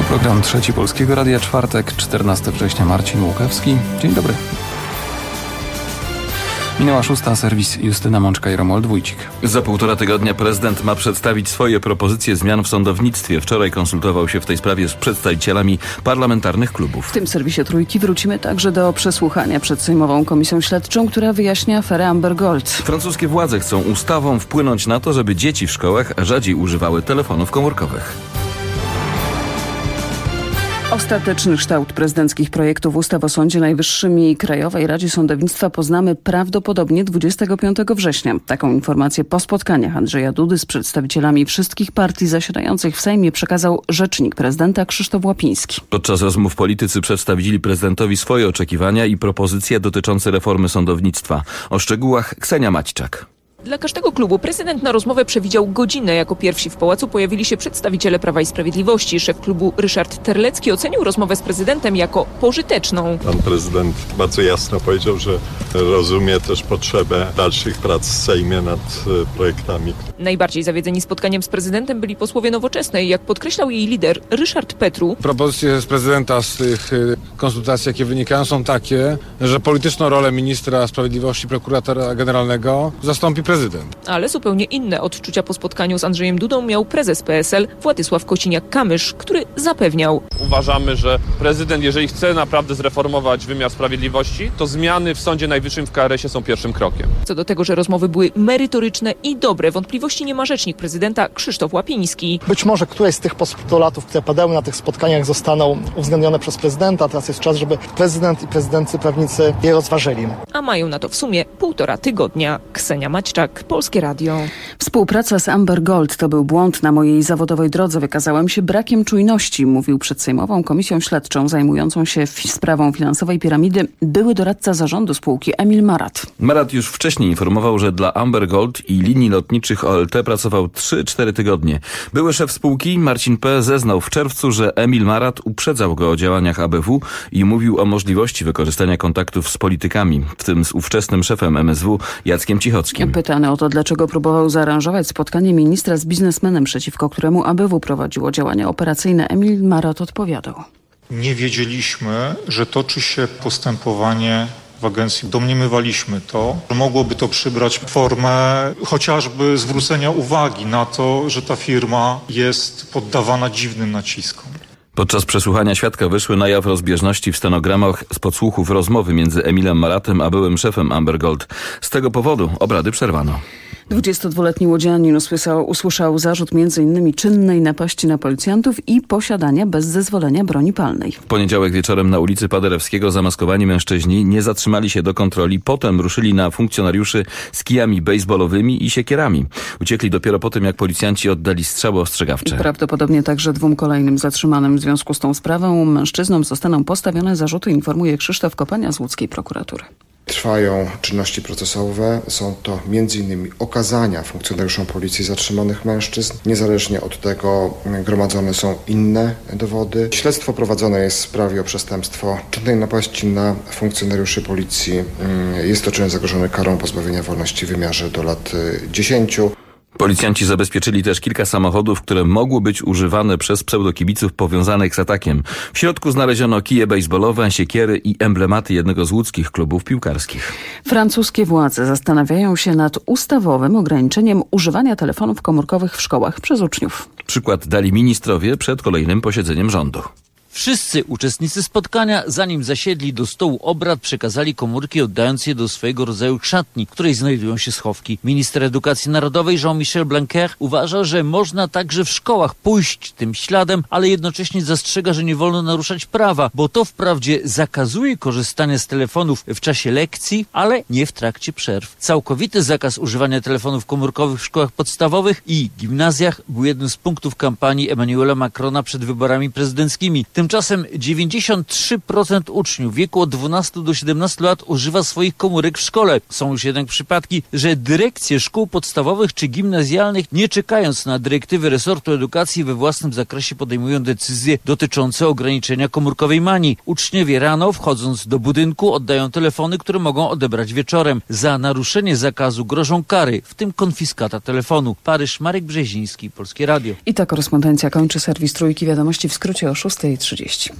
Program Trzeci Polskiego Radia, czwartek, 14 września, Marcin Łukawski. Dzień dobry. Minęła 6, serwis Justyna Mączka i Romuald Wójcik. Za 1,5 tygodnia prezydent ma przedstawić swoje propozycje zmian w sądownictwie. Wczoraj konsultował się w tej sprawie z przedstawicielami parlamentarnych klubów. W tym serwisie Trójki wrócimy także do przesłuchania przed Sejmową Komisją Śledczą, która wyjaśnia aferę Amber Gold. Francuskie władze chcą ustawą wpłynąć na to, żeby dzieci w szkołach rzadziej używały telefonów komórkowych. Ostateczny kształt prezydenckich projektów ustaw o Sądzie Najwyższym i Krajowej Radzie Sądownictwa poznamy prawdopodobnie 25 września. Taką informację po spotkaniach Andrzeja Dudy z przedstawicielami wszystkich partii zasiadających w Sejmie przekazał rzecznik prezydenta Krzysztof Łapiński. Podczas rozmów politycy przedstawili prezydentowi swoje oczekiwania i propozycje dotyczące reformy sądownictwa. O szczegółach Ksenia Maćczak. Dla każdego klubu prezydent na rozmowę przewidział godzinę. Jako pierwsi w pałacu pojawili się przedstawiciele Prawa i Sprawiedliwości. Szef klubu Ryszard Terlecki ocenił rozmowę z prezydentem jako pożyteczną. Pan prezydent bardzo jasno powiedział, że rozumie też potrzebę dalszych prac w Sejmie nad projektami. Najbardziej zawiedzeni spotkaniem z prezydentem byli posłowie Nowoczesnej. Jak podkreślał jej lider Ryszard Petru, propozycje z prezydenta z tych konsultacji, jakie wynikają, są takie, że polityczną rolę ministra sprawiedliwości, prokuratora generalnego zastąpi prezydent. Ale zupełnie inne odczucia po spotkaniu z Andrzejem Dudą miał prezes PSL Władysław Kosiniak-Kamysz, który zapewniał: uważamy, że prezydent, jeżeli chce naprawdę zreformować wymiar sprawiedliwości, to zmiany w Sądzie Najwyższym w KRS-ie są pierwszym krokiem. Co do tego, że rozmowy były merytoryczne i dobre, wątpliwości nie ma rzecznik prezydenta Krzysztof Łapiński. Być może któreś z tych postulatów, które padały na tych spotkaniach, zostaną uwzględnione przez prezydenta. Teraz jest czas, żeby prezydent i prezydency prawnicy je rozważyli. A mają na to w sumie 1,5 tygodnia. Ksenia Maćczak, Polskie Radio. Współpraca z Amber Gold to był błąd na mojej zawodowej drodze. Wykazałem się brakiem czujności, mówił przed Sejmową Komisją Śledczą zajmującą się sprawą finansowej piramidy były doradca zarządu spółki Emil Marat. Marat już wcześniej informował, że dla Amber Gold i linii lotniczych OLT pracował 3-4 tygodnie. Były szef spółki Marcin P. zeznał w czerwcu, że Emil Marat uprzedzał go o działaniach ABW i mówił o możliwości wykorzystania kontaktów z politykami, w tym z ówczesnym szefem MSW Jackiem Cichockim. Pytany o to, dlaczego próbował zaaranżować spotkanie ministra z biznesmenem, przeciwko któremu ABW prowadziło działania operacyjne, Emil Marat odpowiadał: nie wiedzieliśmy, że toczy się postępowanie w agencji. Domniemywaliśmy to, że mogłoby to przybrać formę chociażby zwrócenia uwagi na to, że ta firma jest poddawana dziwnym naciskom. Podczas przesłuchania świadka wyszły na jaw rozbieżności w stenogramach z podsłuchów rozmowy między Emilem Maratem a byłym szefem Amber Gold. Z tego powodu obrady przerwano. 22-letni łodzianin usłyszał zarzut m.in. czynnej napaści na policjantów i posiadania bez zezwolenia broni palnej. W poniedziałek wieczorem na ulicy Paderewskiego zamaskowani mężczyźni nie zatrzymali się do kontroli. Potem ruszyli na funkcjonariuszy z kijami bejsbolowymi i siekierami. Uciekli dopiero po tym, jak policjanci oddali strzały ostrzegawcze. Prawdopodobnie także 2 kolejnym zatrzymanym w związku z tą sprawą mężczyznom zostaną postawione zarzuty, informuje Krzysztof Kopania z łódzkiej prokuratury. Trwają czynności procesowe. Są to m.in. okazania funkcjonariuszom policji zatrzymanych mężczyzn. Niezależnie od tego gromadzone są inne dowody. Śledztwo prowadzone jest w sprawie o przestępstwo czynnej napaści na funkcjonariuszy policji. Jest to czyn zagrożony karą pozbawienia wolności w wymiarze do lat 10. Policjanci zabezpieczyli też kilka samochodów, które mogły być używane przez pseudokibiców powiązanych z atakiem. W środku znaleziono kije bejsbolowe, siekiery i emblematy jednego z łódzkich klubów piłkarskich. Francuskie władze zastanawiają się nad ustawowym ograniczeniem używania telefonów komórkowych w szkołach przez uczniów. Przykład dali ministrowie przed kolejnym posiedzeniem rządu. Wszyscy uczestnicy spotkania, zanim zasiedli do stołu obrad, przekazali komórki, oddając je do swojego rodzaju szatni, w której znajdują się schowki. Minister Edukacji Narodowej Jean-Michel Blanquer uważa, że można także w szkołach pójść tym śladem, ale jednocześnie zastrzega, że nie wolno naruszać prawa, bo to wprawdzie zakazuje korzystania z telefonów w czasie lekcji, ale nie w trakcie przerw. Całkowity zakaz używania telefonów komórkowych w szkołach podstawowych i gimnazjach był jednym z punktów kampanii Emmanuela Macrona przed wyborami prezydenckimi. Tymczasem 93% uczniów w wieku od 12 do 17 lat używa swoich komórek w szkole. Są już jednak przypadki, że dyrekcje szkół podstawowych czy gimnazjalnych, nie czekając na dyrektywy resortu edukacji, we własnym zakresie podejmują decyzje dotyczące ograniczenia komórkowej manii. Uczniowie rano, wchodząc do budynku, oddają telefony, które mogą odebrać wieczorem. Za naruszenie zakazu grożą kary, w tym konfiskata telefonu. Paryż, Marek Brzeziński, Polskie Radio. I ta korespondencja kończy serwis Trójki. Wiadomości w skrócie o 6:30.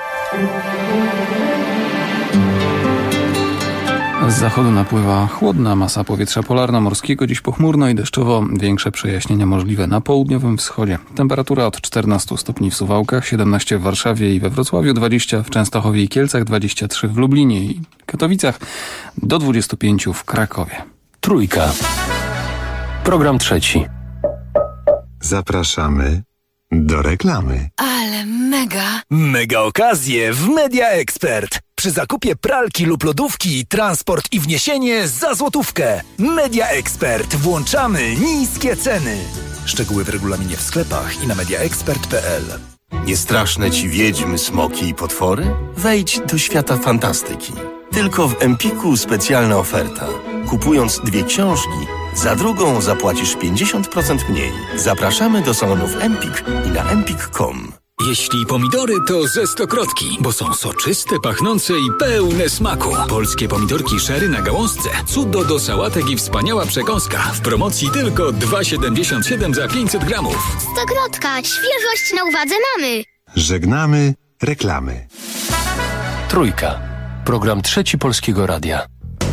Z zachodu napływa chłodna masa powietrza polarno-morskiego. Dziś pochmurno i deszczowo. Większe przejaśnienia możliwe na południowym wschodzie. Temperatura od 14 stopni w Suwałkach, 17 w Warszawie i we Wrocławiu, 20 w Częstochowie i Kielcach, 23 w Lublinie i Katowicach, do 25 w Krakowie. Trójka. Program trzeci. Zapraszamy do reklamy. Ale mega! Mega okazje w Media Expert. Przy zakupie pralki lub lodówki, transport i wniesienie za złotówkę. Media Expert. Włączamy niskie ceny. Szczegóły w regulaminie w sklepach i na mediaexpert.pl. Nie straszne ci wiedźmy, smoki i potwory? Wejdź do świata fantastyki. Tylko w Empiku specjalna oferta. Kupując 2 książki, za drugą zapłacisz 50% mniej. Zapraszamy do salonów Empik i na empik.com. Jeśli pomidory, to ze Stokrotki, bo są soczyste, pachnące i pełne smaku. Polskie pomidorki sherry na gałązce. Cudo do sałatek i wspaniała przekąska. W promocji tylko 2,77 za 500 gramów. Stokrotka, świeżość na uwadze mamy. Żegnamy reklamy. Trójka. Program trzeci Polskiego Radia.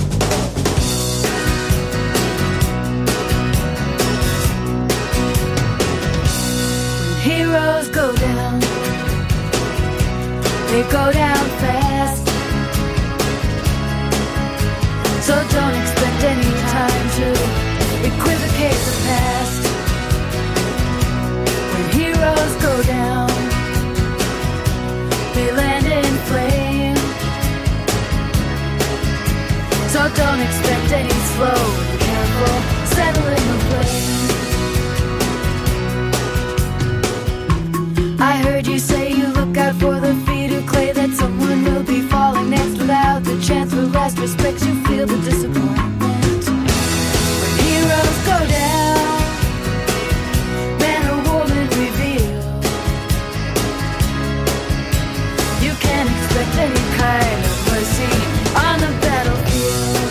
Heroes go down, they go down fast. So don't expect any time to equivocate the past. When heroes go down, they land in flame. So don't expect any slow and careful settling of blame. I heard you say you look out for the feet of clay, that someone will be falling next without the chance for last respect. You feel the disappointment when heroes go down, man or woman reveal. You can't expect any kind of mercy on the battlefield.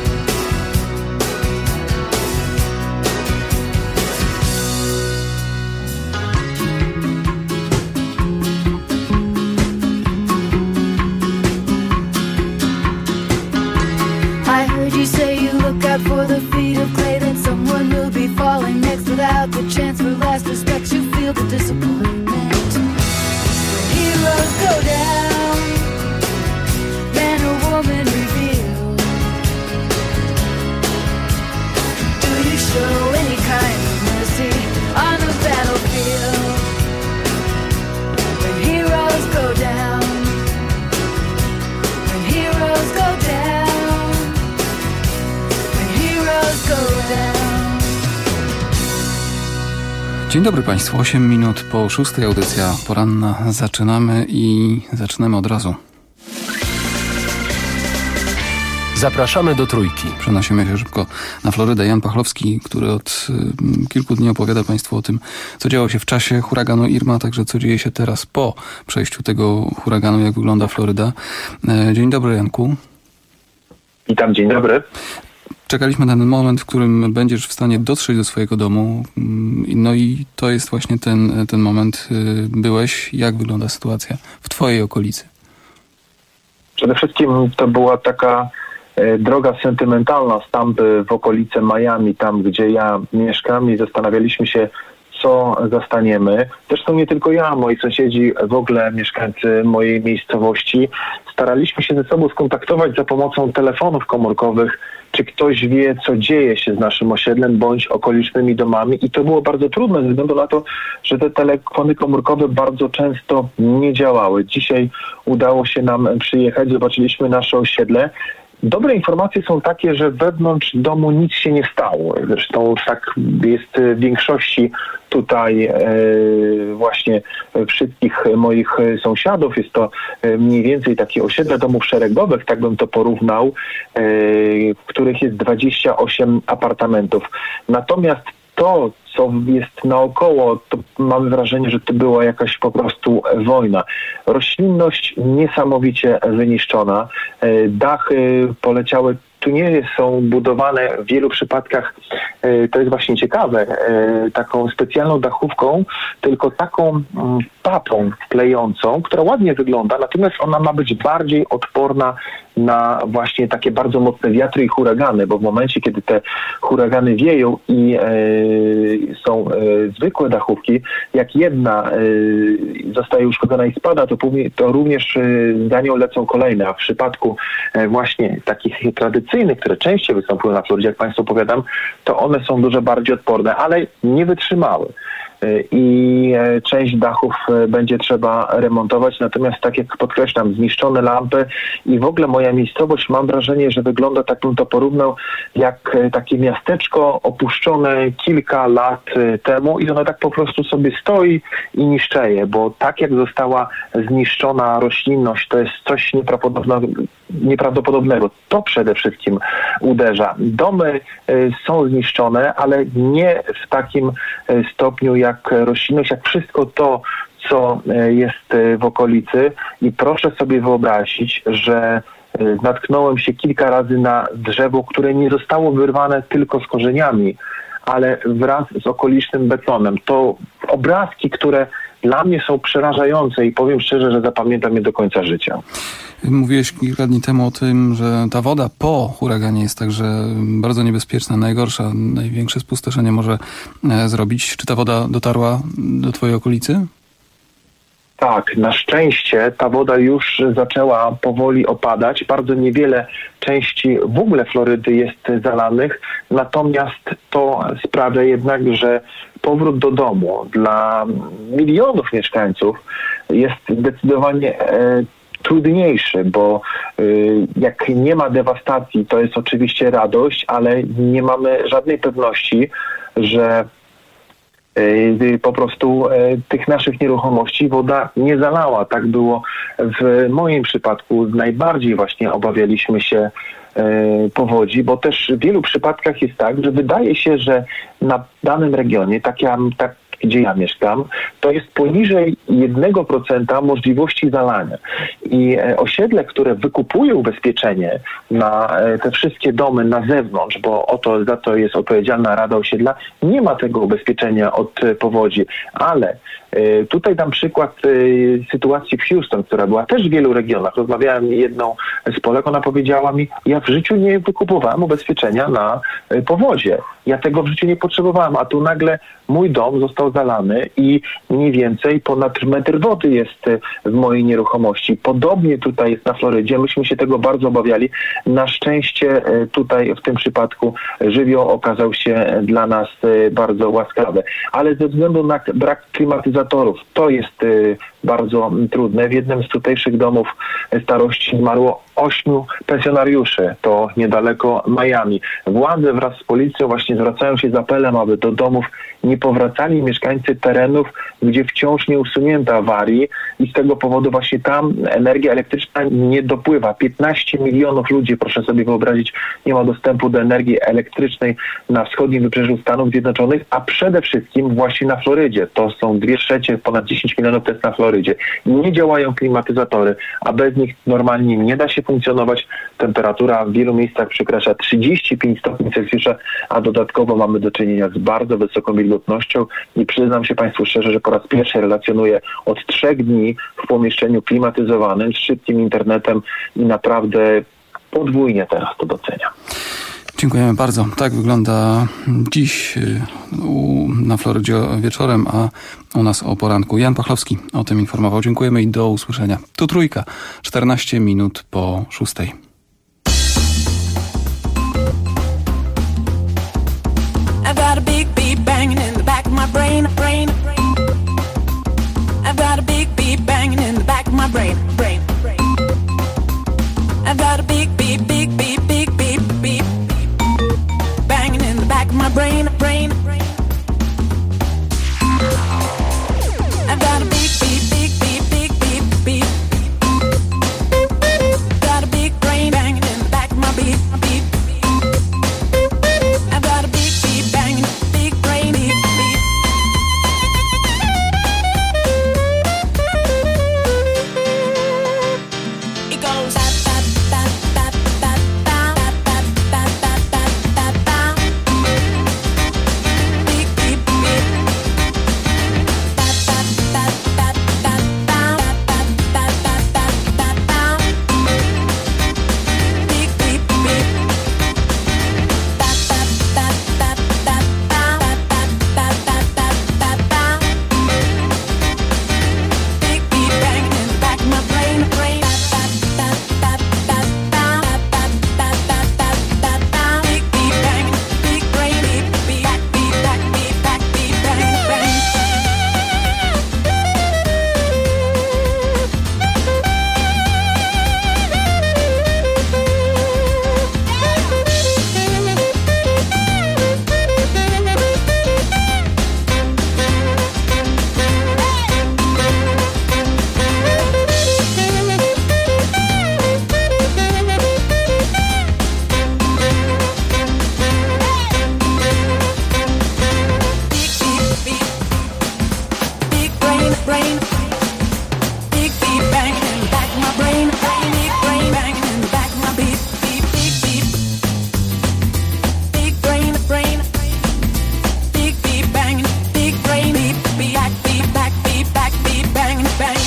You say you look out for the feet of clay, that someone will be falling next without the chance for last respect. You feel the disappointment when heroes go down, man or woman reveal. Do you show any kind of mercy on the battlefield? When heroes go down, when heroes go down, Dzień dobry Państwu, 8 minut po 6, audycja poranna. Zaczynamy od razu. Zapraszamy do Trójki. Przenosimy się szybko na Florydę. Jan Pachlowski, który od kilku dni opowiada Państwu o tym, co działo się w czasie huraganu Irma, także co dzieje się teraz po przejściu tego huraganu, jak wygląda Floryda. Dzień dobry, Janku. Witam, dzień dobry. Czekaliśmy na ten moment, w którym będziesz w stanie dotrzeć do swojego domu. No i to jest właśnie ten moment. Byłeś. Jak wygląda sytuacja w twojej okolicy? Przede wszystkim to była taka droga sentymentalna z Tampy w okolice Miami, tam gdzie ja mieszkam, i zastanawialiśmy się, co zastaniemy. Zresztą nie tylko ja, moi sąsiedzi, w ogóle mieszkańcy mojej miejscowości. Staraliśmy się ze sobą skontaktować za pomocą telefonów komórkowych, czy ktoś wie, co dzieje się z naszym osiedlem bądź okolicznymi domami, i to było bardzo trudne ze względu na to, że te telefony komórkowe bardzo często nie działały. Dzisiaj udało się nam przyjechać, zobaczyliśmy nasze osiedle Dobre informacje są takie, że wewnątrz domu nic się nie stało. Zresztą tak jest w większości tutaj właśnie wszystkich moich sąsiadów. Jest to mniej więcej takie osiedle domów szeregowych, tak bym to porównał, w których jest 28 apartamentów. Natomiast to, co jest naokoło, to mamy wrażenie, że to była jakaś po prostu wojna. Roślinność niesamowicie wyniszczona. Dachy poleciały. Tu nie są budowane w wielu przypadkach, to jest właśnie ciekawe, taką specjalną dachówką, tylko taką papą klejącą, która ładnie wygląda, natomiast ona ma być bardziej odporna na właśnie takie bardzo mocne wiatry i huragany, bo w momencie, kiedy te huragany wieją i są zwykłe dachówki, jak jedna zostaje uszkodzona i spada, to również za nią lecą kolejne, a w przypadku właśnie takich tradycyjnych, które częściej występują na Florydzie, jak Państwu powiadam, to one są dużo bardziej odporne, ale nie wytrzymały. I część dachów będzie trzeba remontować, natomiast tak jak podkreślam, zniszczone lampy i w ogóle moja miejscowość, mam wrażenie, że wygląda, tak bym to porównał, jak takie miasteczko opuszczone kilka lat temu i ono tak po prostu sobie stoi i niszczeje, bo tak jak została zniszczona roślinność, to jest coś nieprawdopodobnego. To przede wszystkim uderza. Domy są zniszczone, ale nie w takim stopniu jak roślinność, jak wszystko to, co jest w okolicy. I proszę sobie wyobrazić, że natknąłem się kilka razy na drzewo, które nie zostało wyrwane tylko z korzeniami, ale wraz z okolicznym betonem. To obrazki, które dla mnie są przerażające i powiem szczerze, że zapamiętam je do końca życia. Mówiłeś kilka dni temu o tym, że ta woda po huraganie jest także bardzo niebezpieczna, najgorsza, największe spustoszenie może zrobić. Czy ta woda dotarła do twojej okolicy? Tak, na szczęście ta woda już zaczęła powoli opadać. Bardzo niewiele części w ogóle Florydy jest zalanych, natomiast to sprawia jednak, że powrót do domu dla milionów mieszkańców jest zdecydowanie trudniejszy, bo jak nie ma dewastacji, to jest oczywiście radość, ale nie mamy żadnej pewności, że po prostu tych naszych nieruchomości woda nie zalała. Tak było w moim przypadku. Najbardziej właśnie obawialiśmy się powodzi, bo też w wielu przypadkach jest tak, że wydaje się, że na danym regionie, gdzie ja mieszkam, to jest poniżej 1% możliwości zalania. I osiedle, które wykupuje ubezpieczenie na te wszystkie domy na zewnątrz, bo za to jest odpowiedzialna Rada Osiedla, nie ma tego ubezpieczenia od powodzi. Ale tutaj dam przykład sytuacji w Houston, która była też w wielu regionach. Rozmawiałem jedną z Polek, ona powiedziała mi, ja w życiu nie wykupowałem ubezpieczenia na powodzie. Ja tego w życiu nie potrzebowałem, a tu nagle mój dom został zalany i mniej więcej ponad metr wody jest w mojej nieruchomości. Podobnie tutaj jest na Florydzie. Myśmy się tego bardzo obawiali. Na szczęście tutaj w tym przypadku żywioł okazał się dla nas bardzo łaskawy. Ale ze względu na brak klimatyzatorów to jest bardzo trudne. W jednym z tutejszych domów starości zmarło 8 pensjonariuszy. To niedaleko Miami. Władze wraz z policją właśnie zwracają się z apelem, aby do domów nie powracali mieszkańcy terenów, gdzie wciąż nie usunięto awarii i z tego powodu właśnie tam energia elektryczna nie dopływa. 15 milionów ludzi, proszę sobie wyobrazić, nie ma dostępu do energii elektrycznej na wschodnim wybrzeżu Stanów Zjednoczonych, a przede wszystkim właśnie na Florydzie. To są 2/3, ponad 10 milionów to jest na Florydzie. Nie działają klimatyzatory, a bez nich normalnie nie da się funkcjonować. Temperatura w wielu miejscach przekracza 35 stopni Celsjusza, a dodatkowo mamy do czynienia z bardzo wysoką wilgotnością i przyznam się Państwu szczerze, że po raz pierwszy relacjonuję od 3 dni w pomieszczeniu klimatyzowanym z szybkim internetem i naprawdę podwójnie teraz to doceniam. Dziękujemy bardzo. Tak wygląda dziś na Florydzie wieczorem, a u nas o poranku. Jan Pachlowski o tym informował. Dziękujemy i do usłyszenia. Tu Trójka, 14 minut po 6. I've got a big beat banging in the back of my brain. I've got a big beat banging in the back of my brain. I've got a big beat brain. Big beat banging in the back of my brain. Big brain banging in the back of my beat. Beat, big beat. Big brain, brain. Big beat banging. Big brain, beat, beat, back, beat, back, beat, back, beat, banging, bang.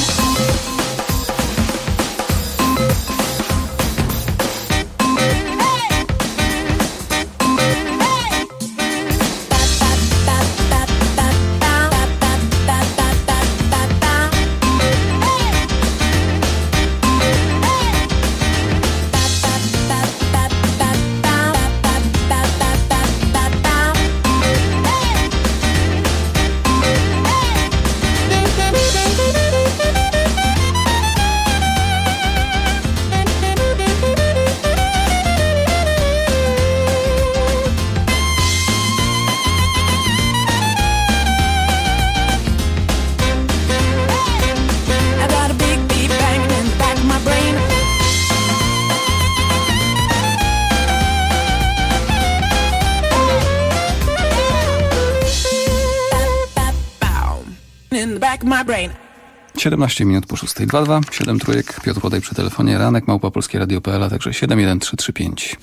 In the back of my brain. 17 minut po 6:22, 7 trójek, Piotr Podaj przy telefonie, ranek, @polskieradio.pl, a także 71335.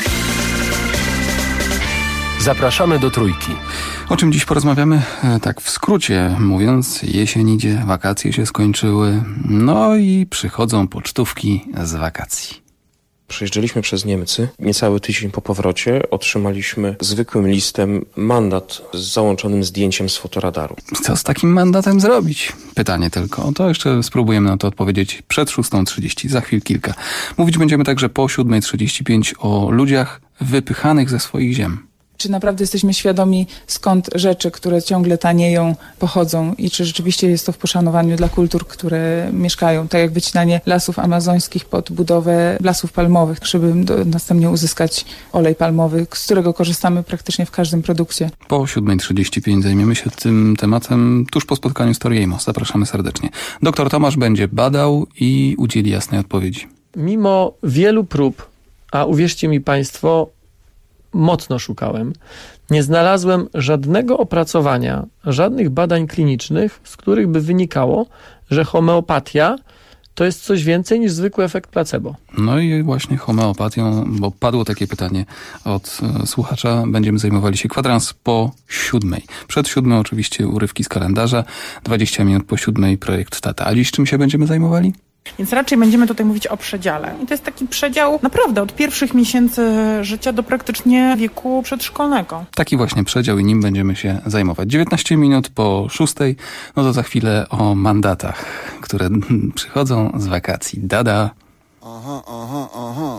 Zapraszamy do Trójki. O czym dziś porozmawiamy? Tak w skrócie mówiąc, jesień idzie, wakacje się skończyły, no i przychodzą pocztówki z wakacji. Przejeżdżaliśmy przez Niemcy. Niecały tydzień po powrocie otrzymaliśmy zwykłym listem mandat z załączonym zdjęciem z fotoradaru. Co z takim mandatem zrobić? Pytanie tylko. To jeszcze spróbujemy na to odpowiedzieć przed 6:30, za chwil kilka. Mówić będziemy także po 7:35 o ludziach wypychanych ze swoich ziem. Czy naprawdę jesteśmy świadomi, skąd rzeczy, które ciągle tanieją, pochodzą i czy rzeczywiście jest to w poszanowaniu dla kultur, które mieszkają, tak jak wycinanie lasów amazońskich pod budowę lasów palmowych, żeby następnie uzyskać olej palmowy, z którego korzystamy praktycznie w każdym produkcie. Po 7:35 zajmiemy się tym tematem tuż po spotkaniu z Toriejmo. Zapraszamy serdecznie. Doktor Tomasz będzie badał i udzieli jasnej odpowiedzi. Mimo wielu prób, a uwierzcie mi Państwo, mocno szukałem, nie znalazłem żadnego opracowania, żadnych badań klinicznych, z których by wynikało, że homeopatia to jest coś więcej niż zwykły efekt placebo. No i właśnie homeopatią, bo padło takie pytanie od słuchacza, będziemy zajmowali się kwadrans po 7:00. Przed 7:00 oczywiście urywki z kalendarza, 20 minut po 7:00 projekt Tata. A dziś czym się będziemy zajmowali? Więc raczej będziemy tutaj mówić o przedziale. I to jest taki przedział naprawdę od pierwszych miesięcy życia do praktycznie wieku przedszkolnego. Taki właśnie przedział i nim będziemy się zajmować. 19 minut po 6:00, no to za chwilę o mandatach, które przychodzą z wakacji. Dada. Aha, aha, aha.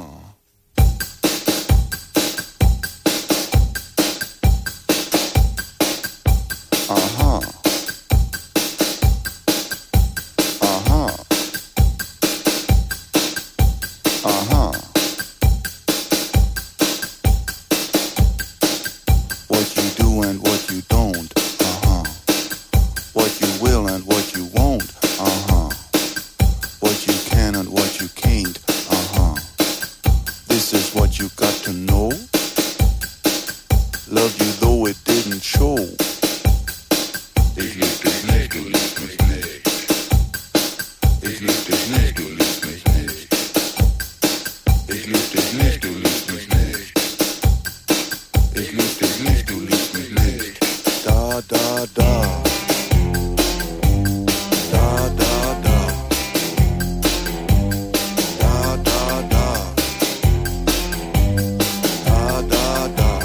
Aha. Aha. What you do and what you don't. What you will and what you won't. What you can and what you can't. This is what you got to know. Love you though it didn't show. Ich lieb dich nicht, du liebst mich nicht. Ich lieb dich nicht, du liebst mich nicht. Ich lieb dich nicht, du liebst mich nicht. Ich lieb dich nicht, du liebst mich nicht. Da, da, da. Da, da, da. Da, da, da. Da, da, da.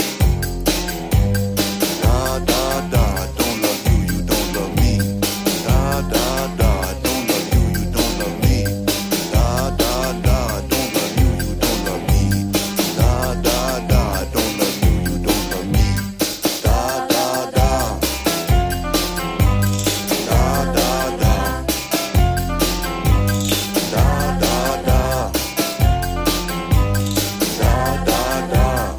Da, da, da. Don't love you, you don't love me. Da, da, da. Don't love you, you don't love me. Da, da, da. Don't love you, you don't love me. Da, da, da. Don't love you, you don't love me. Da, da, da. Da, da, da. Da, da, da. Da, da, da.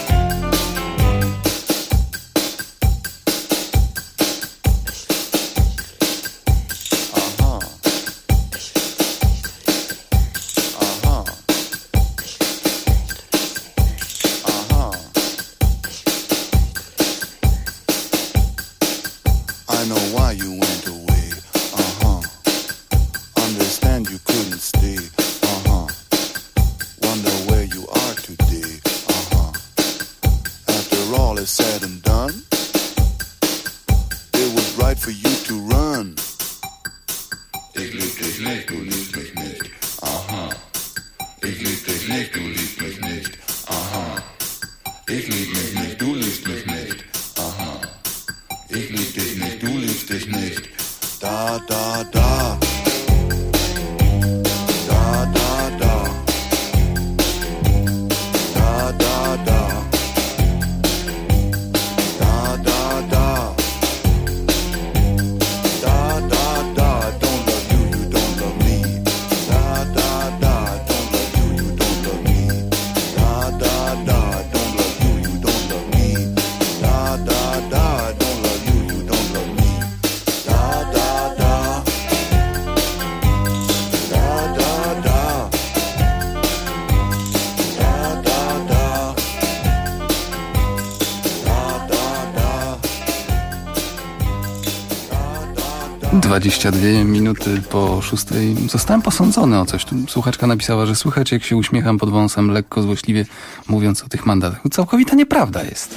Aha. Aha. Aha. I know why you went away. Zeit für you to run. Ich lieb dich nicht, du liebst mich nicht. Aha. Ich lieb dich nicht, du liebst mich nicht. Aha. Ich lieb mich nicht, du liebst mich nicht. Aha. Ich lieb dich nicht, du liebst dich nicht. Da, da, da. Da, da, da. Da, da, da. Da, da, da. Da, da, da. Don't love you, you don't love me. Da, da, da. Don't love you, you don't love me. Da, da, da. Don't love you, you don't love me. Da, da, da. Don't love you, you don't love me. Da, da, da. Da, da, da. Da, da, da. Da, da, da. 22 minuty po 6. Zostałem posądzony o coś. Tu słuchaczka napisała, że słychać, jak się uśmiecham pod wąsem, lekko złośliwie mówiąc o tych mandatach. Całkowita nieprawda jest.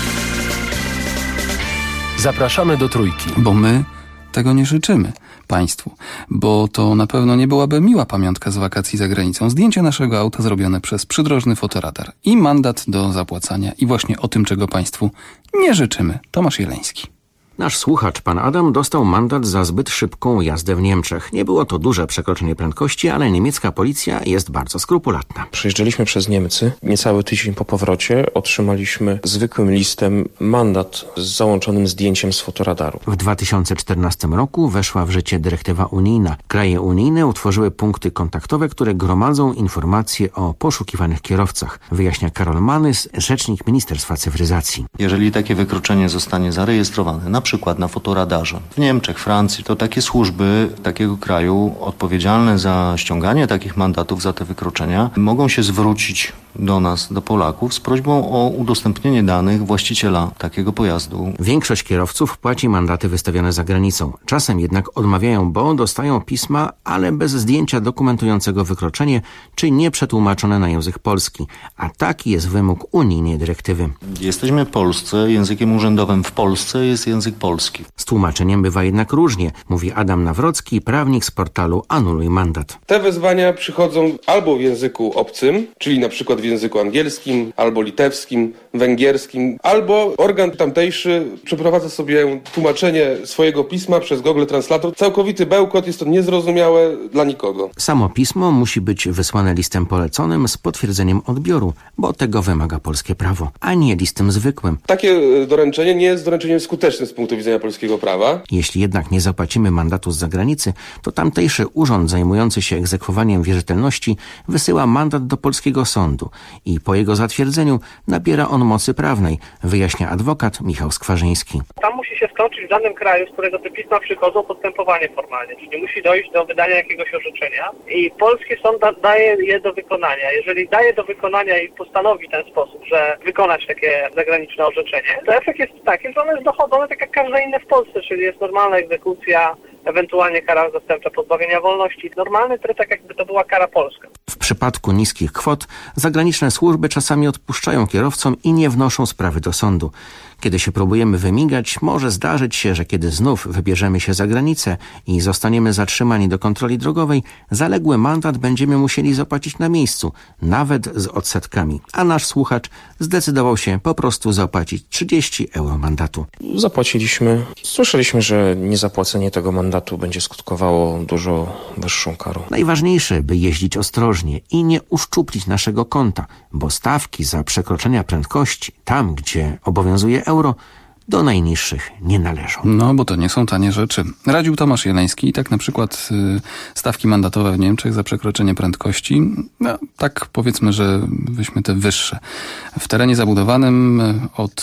Zapraszamy do Trójki. Bo my tego nie życzymy państwu. Bo to na pewno nie byłaby miła pamiątka z wakacji za granicą. Zdjęcie naszego auta zrobione przez przydrożny fotoradar. I mandat do zapłacania. I właśnie o tym, czego państwu nie życzymy. Tomasz Jeleński. Nasz słuchacz, pan Adam, dostał mandat za zbyt szybką jazdę w Niemczech. Nie było to duże przekroczenie prędkości, ale niemiecka policja jest bardzo skrupulatna. Przejeżdżaliśmy przez Niemcy. Niecały tydzień po powrocie otrzymaliśmy zwykłym listem mandat z załączonym zdjęciem z fotoradaru. W 2014 roku weszła w życie dyrektywa unijna. Kraje unijne utworzyły punkty kontaktowe, które gromadzą informacje o poszukiwanych kierowcach, wyjaśnia Karol Manys, rzecznik Ministerstwa Cyfryzacji. Jeżeli takie wykroczenie zostanie zarejestrowane, na przykład na fotoradarze w Niemczech, Francji, to takie służby takiego kraju odpowiedzialne za ściąganie takich mandatów za te wykroczenia mogą się zwrócić do nas, do Polaków, z prośbą o udostępnienie danych właściciela takiego pojazdu. Większość kierowców płaci mandaty wystawione za granicą. Czasem jednak odmawiają, bo dostają pisma, ale bez zdjęcia dokumentującego wykroczenie, czy nieprzetłumaczone na język polski. A taki jest wymóg unijnej dyrektywy. Jesteśmy w Polsce, językiem urzędowym w Polsce jest język polski. Z tłumaczeniem bywa jednak różnie, mówi Adam Nawrocki, prawnik z portalu Anuluj Mandat. Te wezwania przychodzą albo w języku obcym, czyli na przykład w języku angielskim, albo litewskim, węgierskim, albo organ tamtejszy przeprowadza sobie tłumaczenie swojego pisma przez Google Translator. Całkowity bełkot, jest to niezrozumiałe dla nikogo. Samo pismo musi być wysłane listem poleconym z potwierdzeniem odbioru, bo tego wymaga polskie prawo, a nie listem zwykłym. Takie doręczenie nie jest doręczeniem skutecznym z punktu widzenia polskiego prawa. Jeśli jednak nie zapłacimy mandatu z zagranicy, to tamtejszy urząd zajmujący się egzekwowaniem wierzytelności wysyła mandat do polskiego sądu i po jego zatwierdzeniu nabiera on mocy prawnej, wyjaśnia adwokat Michał Skwarzyński. Tam musi się stoczyć w danym kraju, z którego te pisma przychodzą, postępowanie formalnie, czyli musi dojść do wydania jakiegoś orzeczenia i polski sąd daje je do wykonania. Jeżeli daje do wykonania i postanowi w ten sposób, że wykonać takie zagraniczne orzeczenie, to efekt jest taki, że ono jest dochodzone tak jak każde inne w Polsce, czyli jest normalna egzekucja, ewentualnie kara zastępcza pozbawienia wolności. Normalny tryb, tak jakby to była kara polska. W przypadku niskich kwot zagraniczne służby czasami odpuszczają kierowcom i nie wnoszą sprawy do sądu. Kiedy się próbujemy wymigać, może zdarzyć się, że kiedy znów wybierzemy się za granicę i zostaniemy zatrzymani do kontroli drogowej, zaległy mandat będziemy musieli zapłacić na miejscu, nawet z odsetkami. A nasz słuchacz zdecydował się po prostu zapłacić 30 euro mandatu. Zapłaciliśmy. Słyszeliśmy, że niezapłacenie tego mandatu będzie skutkowało dużo wyższą karą. Najważniejsze, by jeździć ostrożnie i nie uszczuplić naszego konta, bo stawki za przekroczenia prędkości tam, gdzie obowiązuje euro, do najniższych nie należą. No, bo to nie są tanie rzeczy. Radził Tomasz Jeleński i tak na przykład stawki mandatowe w Niemczech za przekroczenie prędkości, no, tak powiedzmy, że weźmy te wyższe. W terenie zabudowanym od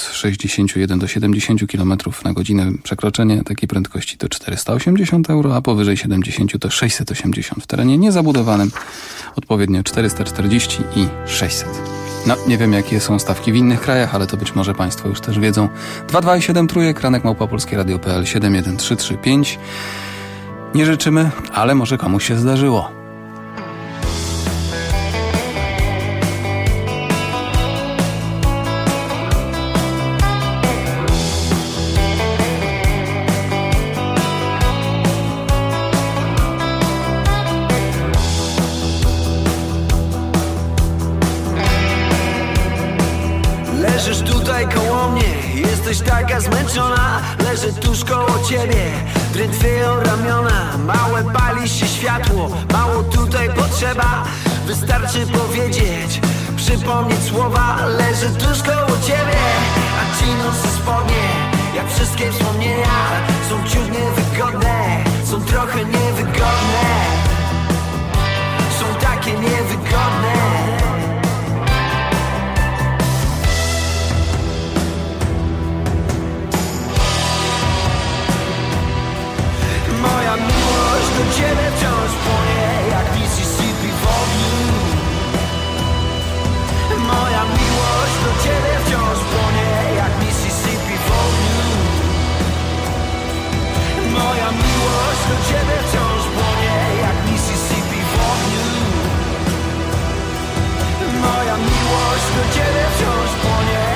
61 do 70 km na godzinę przekroczenie takiej prędkości to 480 euro, a powyżej 70 to 680. W terenie niezabudowanym odpowiednio 440 i 600. No, nie wiem, jakie są stawki w innych krajach, ale to być może państwo już też wiedzą. 227 trójek, ranek@polskieradio.pl 71335. Nie życzymy, ale może komuś się zdarzyło. zmęczona, leżę tuż koło ciebie, drętwieją ramiona. Małe pali się światło, mało tutaj potrzeba. Wystarczy powiedzieć, przypomnieć słowa. Leżę tuż koło ciebie, a ci noszę spodnie. Jak wszystkie wspomnienia są ciut niewygodne, są trochę niewygodne, są takie niewygodne. Moja miłość do ciebie wciąż płonie jak Mississippi w ogniu. Moja miłość do ciebie wciąż płonie jak Mississippi w ogniu. Moja miłość do ciebie wciąż płonie jak Mississippi w ogniu. Moja miłość do ciebie wciąż płonie.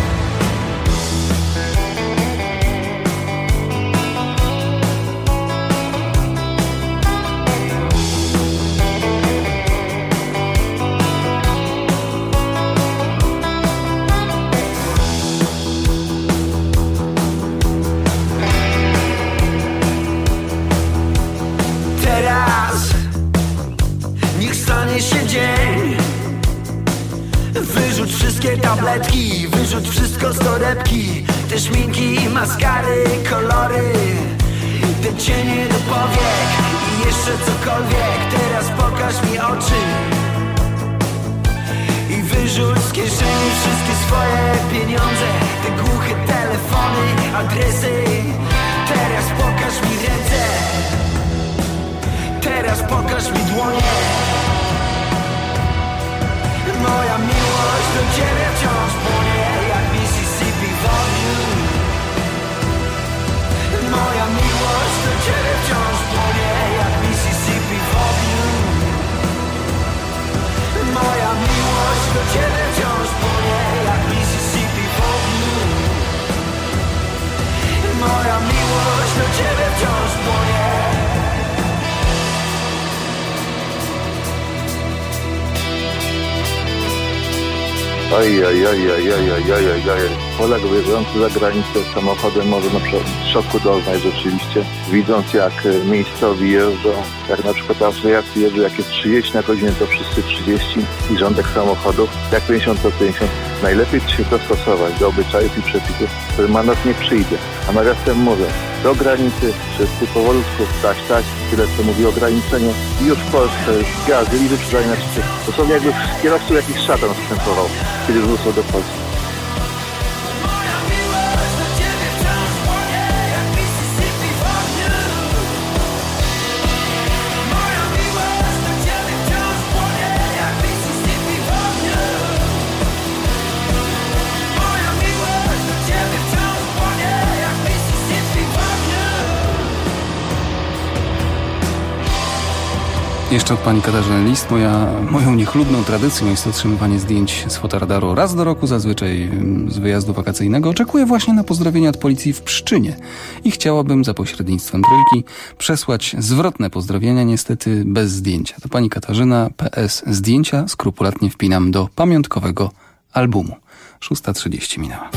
Się dzień. Wyrzuć wszystkie tabletki, wyrzuć wszystko z torebki. Te szminki, maskary, kolory, te cienie do powiek i jeszcze cokolwiek. Teraz pokaż mi oczy i wyrzuć z kieszeni wszystkie swoje pieniądze, te głuche telefony, adresy. Teraz pokaż mi ręce, teraz pokaż mi dłonie. Moja miłość do ciebie wciąż płonie jak Mississippi w ogniu. Moja miłość do ciebie wciąż płonie jak Mississippi w ogniu. Moja miłość do ciebie wciąż płonie jak Mississippi w ogniu. Moja miłość do ciebie wciąż płonie. Polak wyjeżdżający za granicę samochodem może na przykład szoku doznać rzeczywiście, widząc jak miejscowi jeżdżą, jak na przykład Austriacy jeżdżą, jak jest 30 na godzinę, to wszyscy 30 i rządek samochodów, jak 50 to 50. Najlepiej się dostosować do obyczajów i przepisów, który mandat nie przyjdzie, a nawiasem mówię, do granicy wszyscy powolutku, stać, tyle co mówi ograniczenie i już w Polsce gazy i wyprzedzanie na szczycie. Dosłownie jakby kierowców jakiś szatan wstępował, kiedy wrócą do Polski. Jeszcze od pani Katarzyny list. Moją niechlubną tradycją jest otrzymywanie zdjęć z fotoradaru raz do roku, zazwyczaj z wyjazdu wakacyjnego. Oczekuję właśnie na pozdrowienia od policji w Pszczynie i chciałabym za pośrednictwem Trójki przesłać zwrotne pozdrowienia, niestety bez zdjęcia. To pani Katarzyna, PS. Zdjęcia skrupulatnie wpinam do pamiątkowego albumu. 6:30 minęła.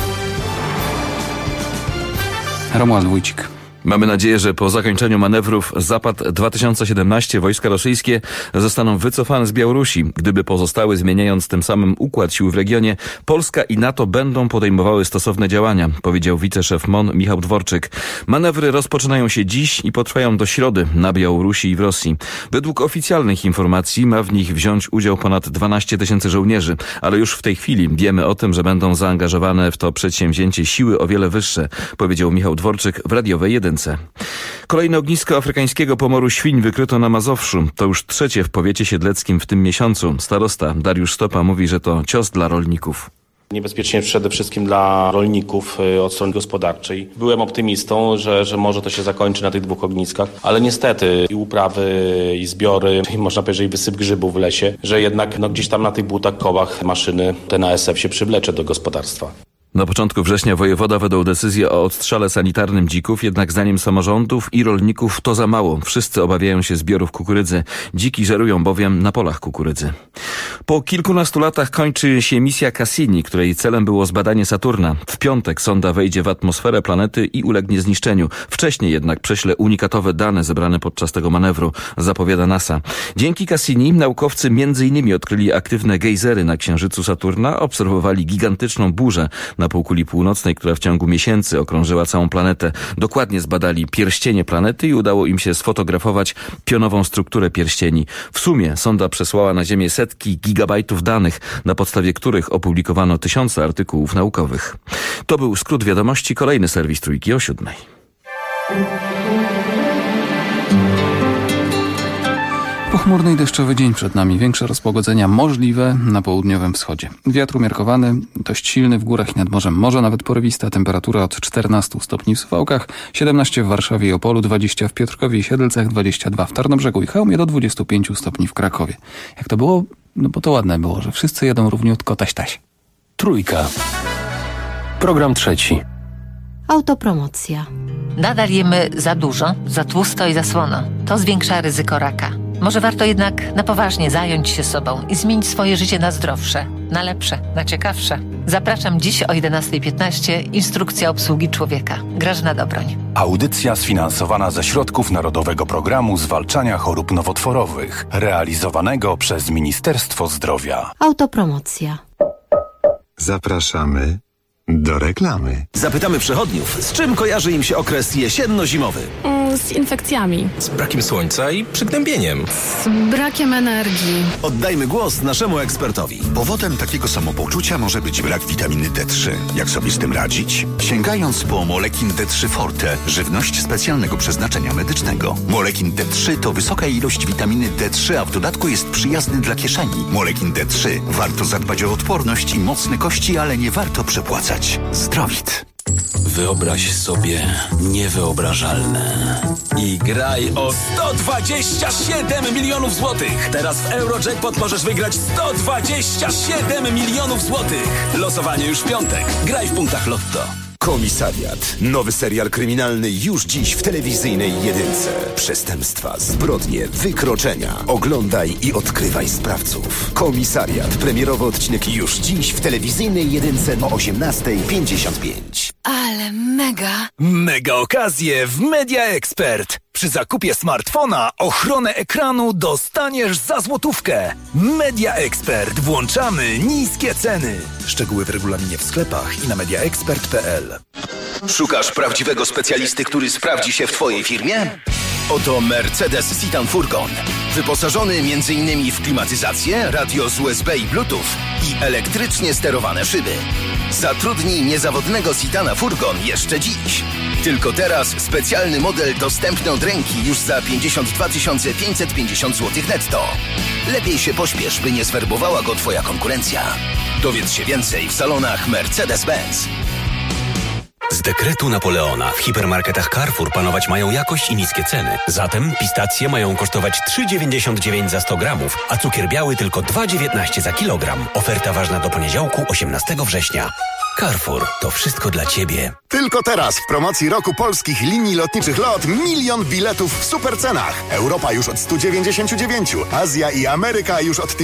Romuald Wójcik. Mamy nadzieję, że po zakończeniu manewrów Zapad 2017 wojska rosyjskie zostaną wycofane z Białorusi. Gdyby pozostały, zmieniając tym samym układ sił w regionie, Polska i NATO będą podejmowały stosowne działania, powiedział wiceszef MON Michał Dworczyk. Manewry rozpoczynają się dziś i potrwają do środy na Białorusi i w Rosji. Według oficjalnych informacji ma w nich wziąć udział ponad 12 000 żołnierzy, ale już w tej chwili wiemy o tym, że będą zaangażowane w to przedsięwzięcie siły o wiele wyższe, powiedział Michał Dworczyk w radiowej Jedynce. Kolejne ognisko afrykańskiego pomoru świń wykryto na Mazowszu. To już trzecie w powiecie siedleckim w tym miesiącu. Starosta Dariusz Stopa mówi, że to cios dla rolników. Niebezpiecznie przede wszystkim dla rolników od strony gospodarczej. Byłem optymistą, że może to się zakończy na tych dwóch ogniskach, ale niestety i uprawy, i zbiory, i można powiedzieć, że i wysyp grzybów w lesie, że jednak gdzieś tam na tych butach, kołach maszyny ten ASF się przywlecze do gospodarstwa. Na początku września wojewoda wydał decyzję o odstrzale sanitarnym dzików, jednak zdaniem samorządów i rolników to za mało. Wszyscy obawiają się zbiorów kukurydzy. Dziki żerują bowiem na polach kukurydzy. Po kilkunastu latach kończy się misja Cassini, której celem było zbadanie Saturna. W piątek sonda wejdzie w atmosferę planety i ulegnie zniszczeniu. Wcześniej jednak prześle unikatowe dane zebrane podczas tego manewru, zapowiada NASA. Dzięki Cassini naukowcy m.in. odkryli aktywne gejzery na księżycu Saturna, obserwowali gigantyczną burzę na półkuli północnej, która w ciągu miesięcy okrążyła całą planetę. Dokładnie zbadali pierścienie planety i udało im się sfotografować pionową strukturę pierścieni. W sumie sonda przesłała na Ziemię setki gigabajtów danych, na podstawie których opublikowano tysiące artykułów naukowych. To był skrót wiadomości, kolejny serwis Trójki o 7:00. Pochmurny i deszczowy dzień przed nami. Większe rozpogodzenia możliwe na południowym wschodzie. Wiatr umiarkowany, dość silny w górach i nad morzem. Morze nawet porywista. Temperatura od 14 stopni w Suwałkach, 17 w Warszawie i Opolu, 20 w Piotrkowie i Siedlcach, 22 w Tarnobrzegu i Chełmie, do 25 stopni w Krakowie. Jak to było? No bo to ładne było, że wszyscy jedą równiutko taś-taś. Trójka. Program trzeci. Autopromocja. Nadal jemy za dużo, za tłusto i za słono. To zwiększa ryzyko raka. Może warto jednak na poważnie zająć się sobą i zmienić swoje życie na zdrowsze, na lepsze, na ciekawsze. Zapraszam dziś o 11:15. Instrukcja obsługi człowieka. Grażyna Dobroń. Audycja sfinansowana ze środków Narodowego Programu Zwalczania Chorób Nowotworowych, realizowanego przez Ministerstwo Zdrowia. Autopromocja. Zapraszamy do reklamy. Zapytamy przechodniów, z czym kojarzy im się okres jesienno-zimowy? Z infekcjami. Z brakiem słońca i przygnębieniem. Z brakiem energii. Oddajmy głos naszemu ekspertowi. Powodem takiego samopoczucia może być brak witaminy D3. Jak sobie z tym radzić? Sięgając po Molekin D3 Forte, żywność specjalnego przeznaczenia medycznego. Molekin D3 to wysoka ilość witaminy D3, a w dodatku jest przyjazny dla kieszeni. Molekin D3. Warto zadbać o odporność i mocne kości, ale nie warto przepłacać. Zdrowit. Wyobraź sobie niewyobrażalne i graj o 127 milionów złotych. Teraz w Eurojackpot możesz wygrać 127 milionów złotych. Losowanie już w piątek. Graj w punktach Lotto. Komisariat. Nowy serial kryminalny już dziś w telewizyjnej jedynce. Przestępstwa, zbrodnie, wykroczenia. Oglądaj i odkrywaj sprawców. Komisariat. Premierowy odcinek już dziś w telewizyjnej jedynce o 18:55. Ale mega! Mega okazje w Media Expert. Przy zakupie smartfona ochronę ekranu dostaniesz za złotówkę. Media Expert. Włączamy niskie ceny. Szczegóły w regulaminie w sklepach i na mediaexpert.pl. Szukasz prawdziwego specjalisty, który sprawdzi się w Twojej firmie? Oto Mercedes Citan Furgon. Wyposażony m.in. w klimatyzację, radio z USB i Bluetooth i elektrycznie sterowane szyby. Zatrudnij niezawodnego Citana Furgon jeszcze dziś. Tylko teraz specjalny model dostępny od ręki już za 52 550 zł netto. Lepiej się pośpiesz, by nie zwerbowała go Twoja konkurencja. Dowiedz się więcej w salonach Mercedes-Benz. Z dekretu Napoleona w hipermarketach Carrefour panować mają jakość i niskie ceny. Zatem pistacje mają kosztować 3,99 za 100 gramów, a cukier biały tylko 2,19 za kilogram. Oferta ważna do poniedziałku, 18 września. Carrefour, to wszystko dla Ciebie. Tylko teraz w promocji roku polskich linii lotniczych LOT 1 000 000 biletów w supercenach. Europa już od 199, Azja i Ameryka już od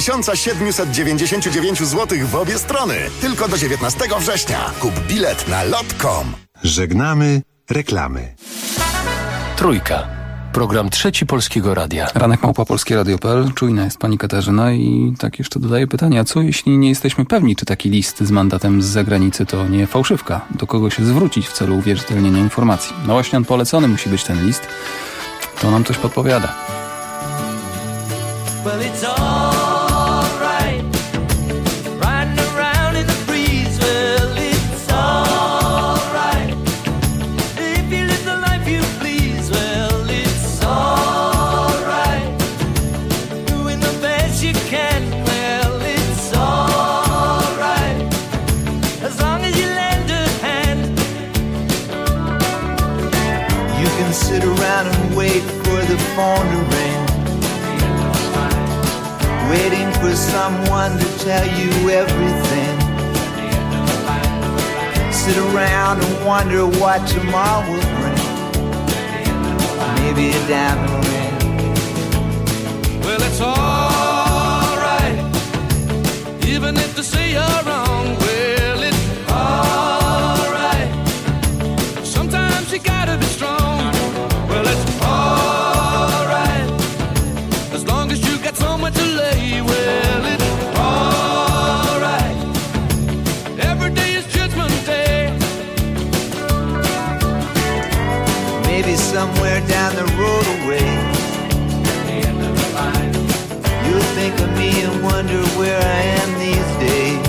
1799 zł w obie strony. Tylko do 19 września. Kup bilet na lot.com. Żegnamy reklamy. Trójka. Program trzeci Polskiego Radia. Ranek @ polskieradio.pl. Czujna jest pani Katarzyna i tak jeszcze dodaję pytanie, a co jeśli nie jesteśmy pewni, czy taki list z mandatem z zagranicy to nie fałszywka? Do kogo się zwrócić w celu uwierzytelnienia informacji? No właśnie on polecony musi być ten list. To nam coś podpowiada. Well, it's all right. Riding around in the breeze. Well, it's all right. If you live the life you please. Well, it's all right. Doing the best you can. Well, it's all right. As long as you lend a hand. You can sit around and wait for the phone to ring. Waiting for someone to tell you everything. sit around and wonder what tomorrow will bring. Maybe a diamond ring. Well, it's alright, even if they say you're wrong. Well, it's alright, sometimes you gotta be strong. Well, it's alright, as long as you got somewhere to lay. Well, it's alright, every day is Judgment Day. Maybe somewhere down the road away, you'll think of me and wonder where I am these days.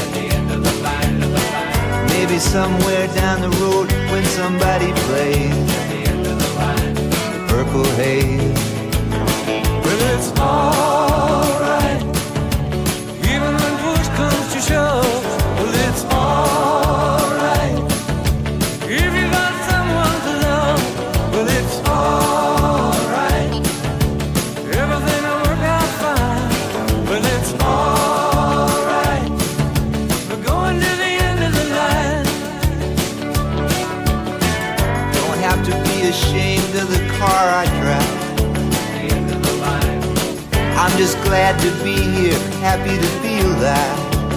Maybe somewhere down the road when somebody plays the Purple Haze. Well, it's alright, even when push comes to shove. Well, it's alright, if you got someone to love. Well, it's alright, everything will work out fine. Well, it's alright, we're going to the end of the line. Don't have to be ashamed of the car I drive. I'm just glad to be here, happy to feel that.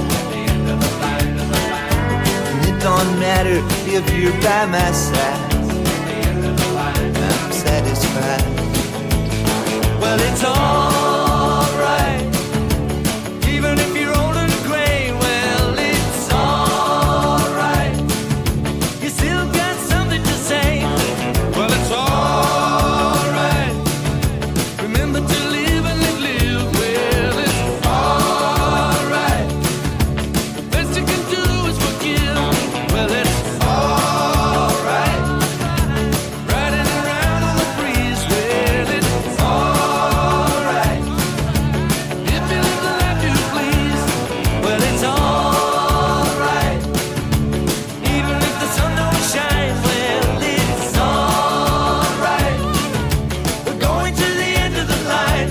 And it don't matter if you're by my side, I'm satisfied. Well, it's alright, even if you're old and gray. Well, it's alright, you still got something to say. Well, it's alright, remember to live and live. Well, it's alright, the best you can do is forgive. Well, it's alright, riding around on the breeze. Well, it's alright, if you live the life you please. Well, it's alright, even if the sun don't shine. Well, it's alright, we're going to the end of the line.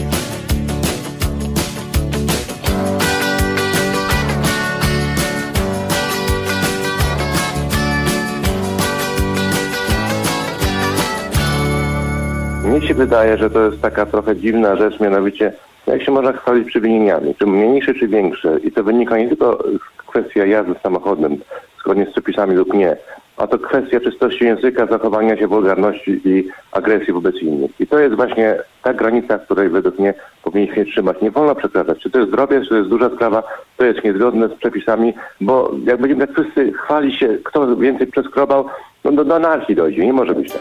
Mnie się wydaje, że to jest taka trochę dziwna rzecz, mianowicie jak się można chwalić przewinieniami, czy mniejsze, czy większe. I to wynika nie tylko z kwestii jazdy samochodem, zgodnie z przepisami lub nie, a to kwestia czystości języka, zachowania się, wulgarności i agresji wobec innych. I to jest właśnie ta granica, której według mnie powinniśmy trzymać. Nie wolno przekraczać. Czy to jest drobiazg, czy to jest duża sprawa, to jest niezgodne z przepisami, bo jak będziemy tak wszyscy chwalić się, kto więcej przeskrobał, no do anarchii dojdzie. Nie może być tak.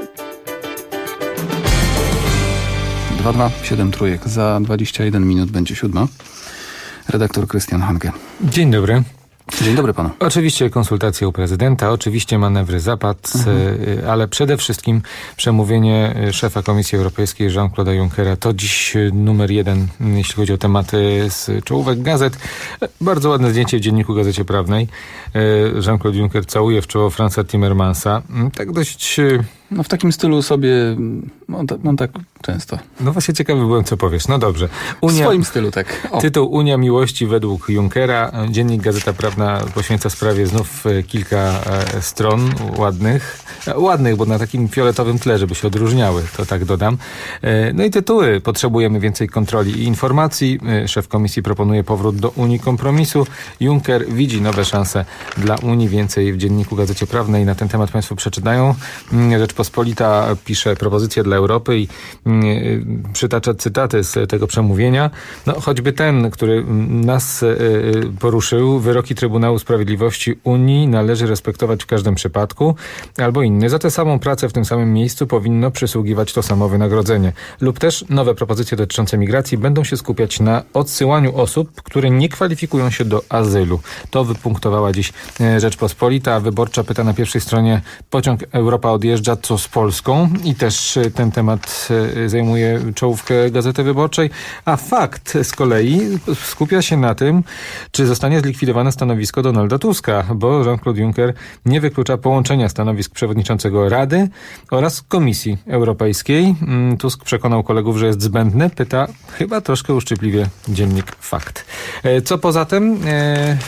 227 trójek. Za 21 minut będzie 7. Redaktor Krystian Hanke. Dzień dobry. Dzień dobry panu. Oczywiście konsultacje u prezydenta, oczywiście manewry Zapad, ale przede wszystkim przemówienie szefa Komisji Europejskiej Jean-Claude'a Junckera. To dziś numer 1, jeśli chodzi o tematy z czołówek gazet. Bardzo ładne zdjęcie w Dzienniku Gazecie Prawnej. Jean-Claude Juncker całuje w czoło Franza Timmermansa. Tak dość... No w takim stylu sobie, on tak często. No właśnie ciekawy byłem, co powiesz. No dobrze. W swoim stylu, tak. O. Tytuł Unia Miłości według Junckera. Dziennik Gazeta Prawna poświęca sprawie znów kilka stron ładnych, bo na takim fioletowym tle, żeby się odróżniały, to tak dodam. No i tytuły. Potrzebujemy więcej kontroli i informacji. Szef Komisji proponuje powrót do Unii kompromisu. Juncker widzi nowe szanse dla Unii. Więcej w Dzienniku Gazecie Prawnej na ten temat państwo przeczytają. Rzeczpospolita pisze propozycje dla Europy i przytacza cytaty z tego przemówienia. No, choćby ten, który nas poruszył. Wyroki Trybunału Sprawiedliwości Unii należy respektować w każdym przypadku. Albo inny. Za tę samą pracę w tym samym miejscu powinno przysługiwać to samo wynagrodzenie. Lub też nowe propozycje dotyczące migracji będą się skupiać na odsyłaniu osób, które nie kwalifikują się do azylu. To wypunktowała dziś Rzeczpospolita. Wyborcza pyta na pierwszej stronie: pociąg Europa odjeżdża, co z Polską? I też ten temat zajmuje czołówkę Gazety Wyborczej. A Fakt z kolei skupia się na tym, czy zostanie zlikwidowane stanowisko Donalda Tuska, bo Jean-Claude Juncker nie wyklucza połączenia stanowisk przewodniczącego Rady oraz Komisji Europejskiej. Tusk przekonał kolegów, że jest zbędny. Pyta chyba troszkę uszczypliwie dziennik Fakt. Co poza tym?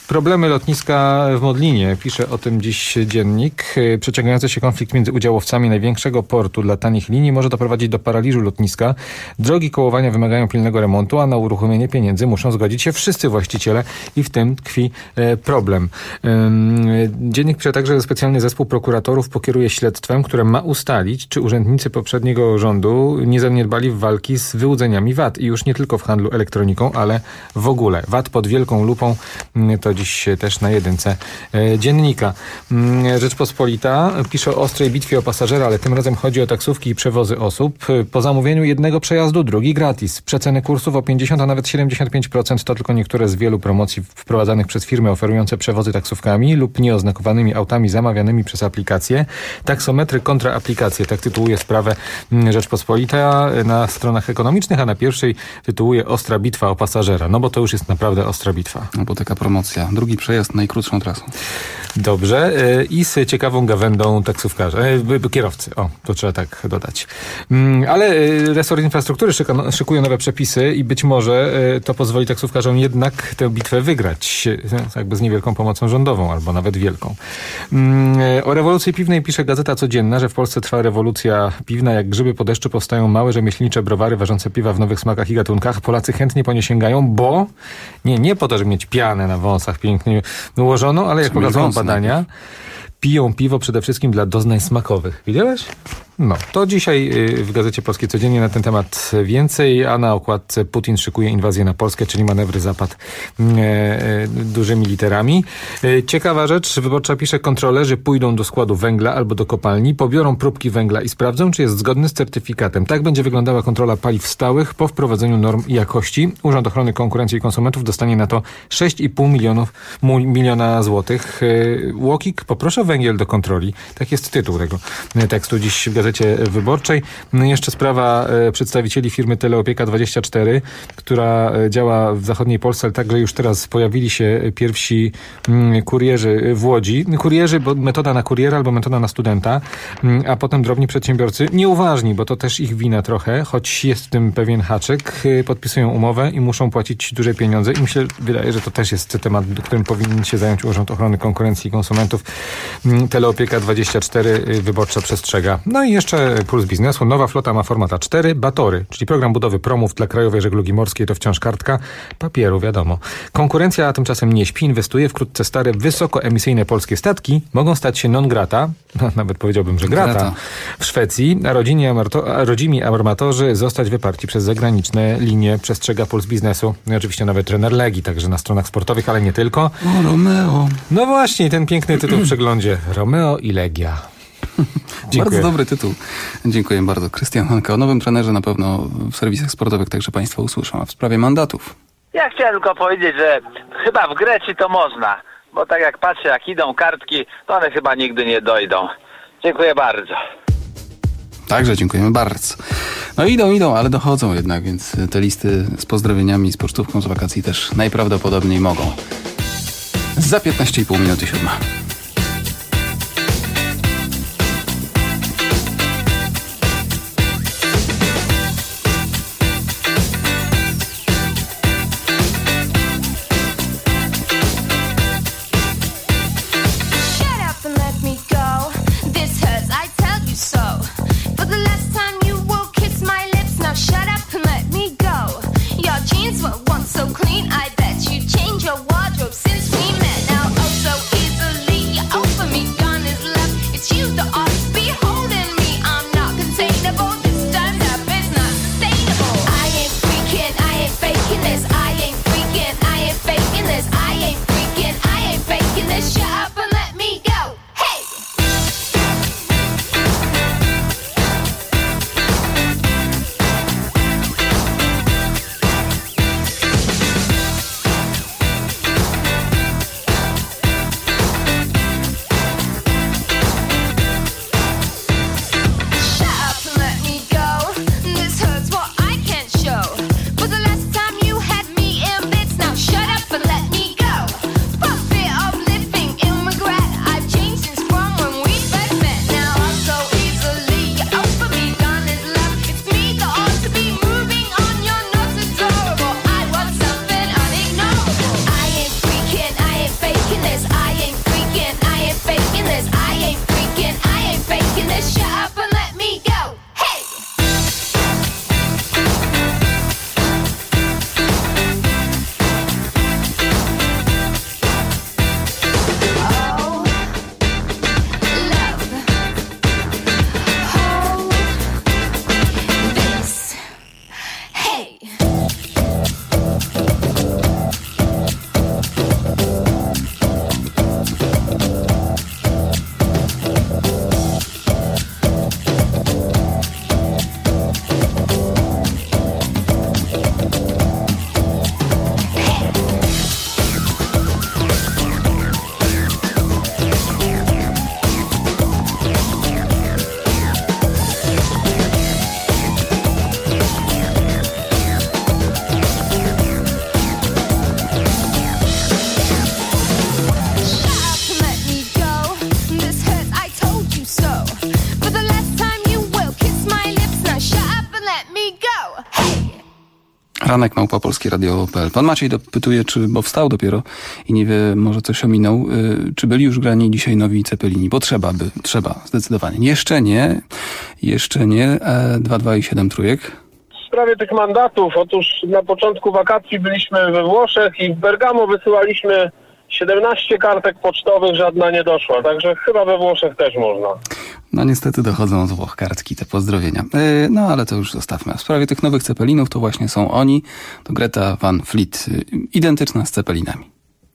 Problemy lotniska w Modlinie. Pisze o tym dziś dziennik. Przeciągający się konflikt między udziałowcami największego portu dla tanich linii może doprowadzić do paraliżu lotniska. Drogi kołowania wymagają pilnego remontu, a na uruchomienie pieniędzy muszą zgodzić się wszyscy właściciele i w tym tkwi problem. Dziennik pisze także, że specjalny zespół prokuratorów pokieruje śledztwem, które ma ustalić, czy urzędnicy poprzedniego rządu nie zaniedbali w walki z wyłudzeniami VAT. I już nie tylko w handlu elektroniką, ale w ogóle. VAT pod wielką lupą, to dziś też na jedynce dziennika. Rzeczpospolita pisze o ostrej bitwie o pasażera, ale tym razem chodzi o taksówki i przewozy osób. Po zamówieniu jednego przejazdu drugi gratis. Przeceny kursów o 50, a nawet 75% to tylko niektóre z wielu promocji wprowadzanych przez firmy oferujące przewozy taksówkami lub nieoznakowanymi autami zamawianymi przez aplikacje. Taksometry kontra aplikacje. Tak tytułuje sprawę Rzeczpospolita na stronach ekonomicznych, a na pierwszej tytułuje Ostra bitwa o pasażera. No bo to już jest naprawdę ostra bitwa. No bo taka promocja. Drugi przejazd najkrótszą trasą. Dobrze. I z ciekawą gawędą taksówkarza. Kierowcy. O, to trzeba tak dodać. Ale resort infrastruktury szykuje nowe przepisy i być może to pozwoli taksówkarzom jednak tę bitwę wygrać. Jakby z niewielką pomocą rządową, albo nawet wielką. O rewolucji piwnej pisze Gazeta Codzienna, że w Polsce trwa rewolucja piwna. Jak grzyby po deszczu powstają małe rzemieślnicze browary ważące piwa w nowych smakach i gatunkach. Polacy chętnie po nie sięgają, bo nie po to, żeby mieć pianę na wąsach pięknie ułożoną, ale jak pokazują badania, piją piwo przede wszystkim dla doznań smakowych. Widziałeś? No, to dzisiaj w Gazecie Polskiej Codziennie na ten temat więcej, a na okładce Putin szykuje inwazję na Polskę, czyli manewry Zapad dużymi literami. Ciekawa rzecz, Wyborcza pisze, kontrolerzy pójdą do składu węgla albo do kopalni, pobiorą próbki węgla i sprawdzą, czy jest zgodny z certyfikatem. Tak będzie wyglądała kontrola paliw stałych po wprowadzeniu norm i jakości. Urząd Ochrony Konkurencji i Konsumentów dostanie na to 6,5 miliona złotych. UOKiK, poproszę węgiel do kontroli. Tak jest tytuł tego tekstu dziś w Gazecie Wyborczej. Jeszcze sprawa przedstawicieli firmy Teleopieka24, która działa w zachodniej Polsce, ale także już teraz pojawili się pierwsi kurierzy w Łodzi. Kurierzy, bo metoda na kuriera albo metoda na studenta, a potem drobni przedsiębiorcy nieuważni, bo to też ich wina trochę, choć jest w tym pewien haczyk, podpisują umowę i muszą płacić duże pieniądze i wydaje, że to też jest temat, którym powinien się zająć Urząd Ochrony Konkurencji i Konsumentów. Teleopieka24 Wyborcza przestrzega. No i jeszcze Puls Biznesu. Nowa flota ma format A4. Batory, czyli program budowy promów dla Krajowej Żeglugi Morskiej, to wciąż kartka papieru, wiadomo. Konkurencja tymczasem nie śpi, inwestuje. Wkrótce stare, wysokoemisyjne polskie statki mogą stać się non grata, nawet powiedziałbym, że grata, w Szwecji, a rodzimi armatorzy zostać wyparci przez zagraniczne linie, przestrzega Puls Biznesu. No i oczywiście nowy trener Legii, także na stronach sportowych, ale nie tylko. O, Romeo. No właśnie, ten piękny tytuł w przeglądzie. Romeo i Legia. Bardzo dobry tytuł. Dziękuję bardzo. Krystian Hanka. O nowym trenerze na pewno w serwisach sportowych także Państwo usłyszą. A w sprawie mandatów. Ja chciałem tylko powiedzieć, że chyba w Grecji to można, bo tak jak patrzę, jak idą kartki, to one chyba nigdy nie dojdą. Dziękuję bardzo. Także dziękujemy bardzo. No idą, ale dochodzą jednak, więc te listy z pozdrowieniami, z pocztówką z wakacji też najprawdopodobniej mogą. Za 15,5 minuty 7. So clean, I bet you changed your wardrobe since we met. Now, oh, so easily Ranek@polskieradio.pl. Pan Maciej dopytuje, bo wstał dopiero i nie wie, może coś ominął, czy byli już grani dzisiaj nowi Cepelini, bo trzeba, zdecydowanie. Jeszcze nie. 2 i 7 trójek. W sprawie tych mandatów, otóż na początku wakacji byliśmy we Włoszech i w Bergamo wysyłaliśmy 17 kartek pocztowych, żadna nie doszła, także chyba we Włoszech też można. No niestety dochodzą z Włoch kartki, te pozdrowienia. No ale to już zostawmy. W sprawie tych nowych Cepelinów to właśnie są oni, to Greta Van Fleet, identyczna z Cepelinami.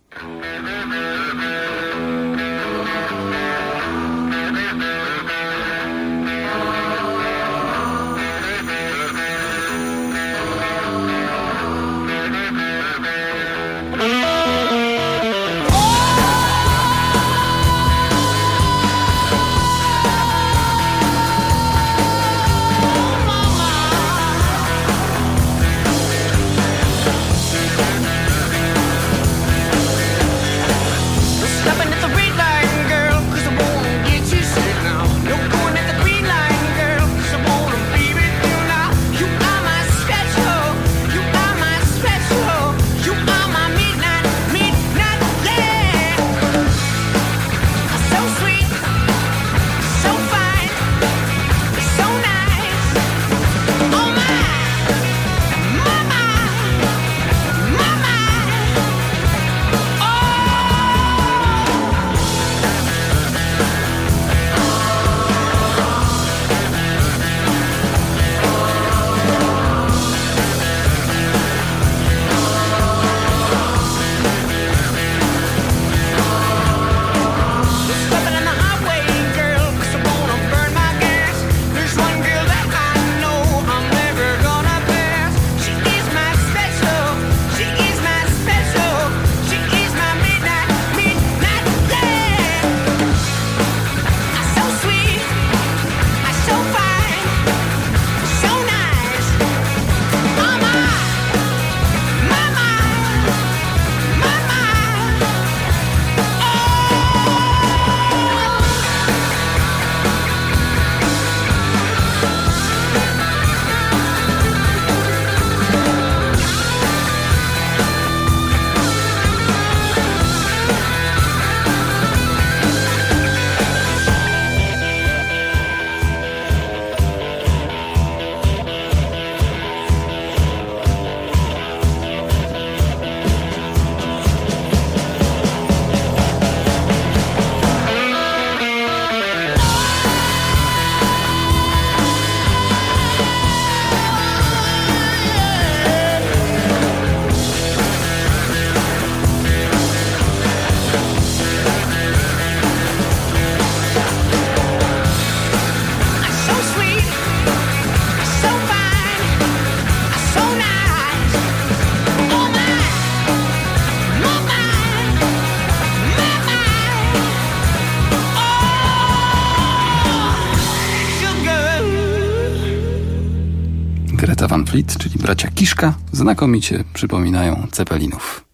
Greta Van Fleet, czyli bracia Kiszka, znakomicie przypominają Cepelinów.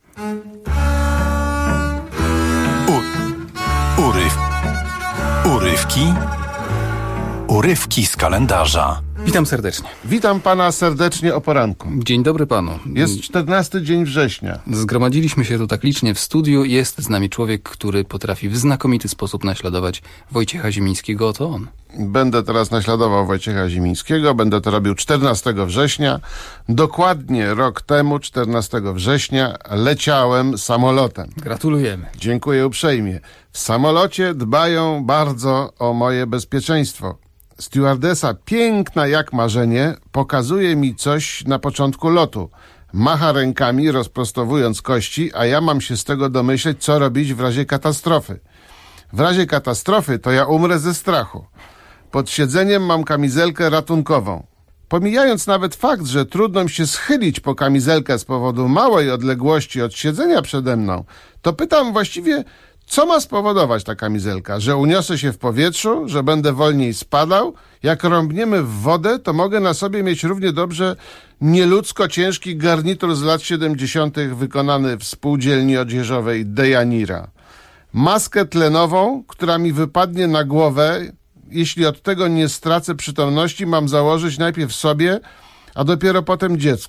Urywki z kalendarza. Witam serdecznie. Witam pana serdecznie o poranku. Dzień dobry panu. Jest 14 dzień września. Zgromadziliśmy się tu tak licznie w studiu. Jest z nami człowiek, który potrafi w znakomity sposób naśladować Wojciecha Zimińskiego. Oto on. Będę teraz naśladował Wojciecha Zimińskiego. Będę to robił 14 września. Dokładnie rok temu, 14 września, leciałem samolotem. Gratulujemy. Dziękuję uprzejmie. W samolocie dbają bardzo o moje bezpieczeństwo. Stewardesa, piękna jak marzenie, pokazuje mi coś na początku lotu. Macha rękami, rozprostowując kości, a ja mam się z tego domyśleć, co robić w razie katastrofy. W razie katastrofy to ja umrę ze strachu. Pod siedzeniem mam kamizelkę ratunkową. Pomijając nawet fakt, że trudno mi się schylić po kamizelkę z powodu małej odległości od siedzenia przede mną, to pytam właściwie, co ma spowodować ta kamizelka? Że uniosę się w powietrzu? Że będę wolniej spadał? Jak rąbniemy w wodę, to mogę na sobie mieć równie dobrze nieludzko ciężki garnitur z lat 70. wykonany w spółdzielni odzieżowej Dejanira. Maskę tlenową, która mi wypadnie na głowę, jeśli od tego nie stracę przytomności, mam założyć najpierw sobie, a dopiero potem dziecku.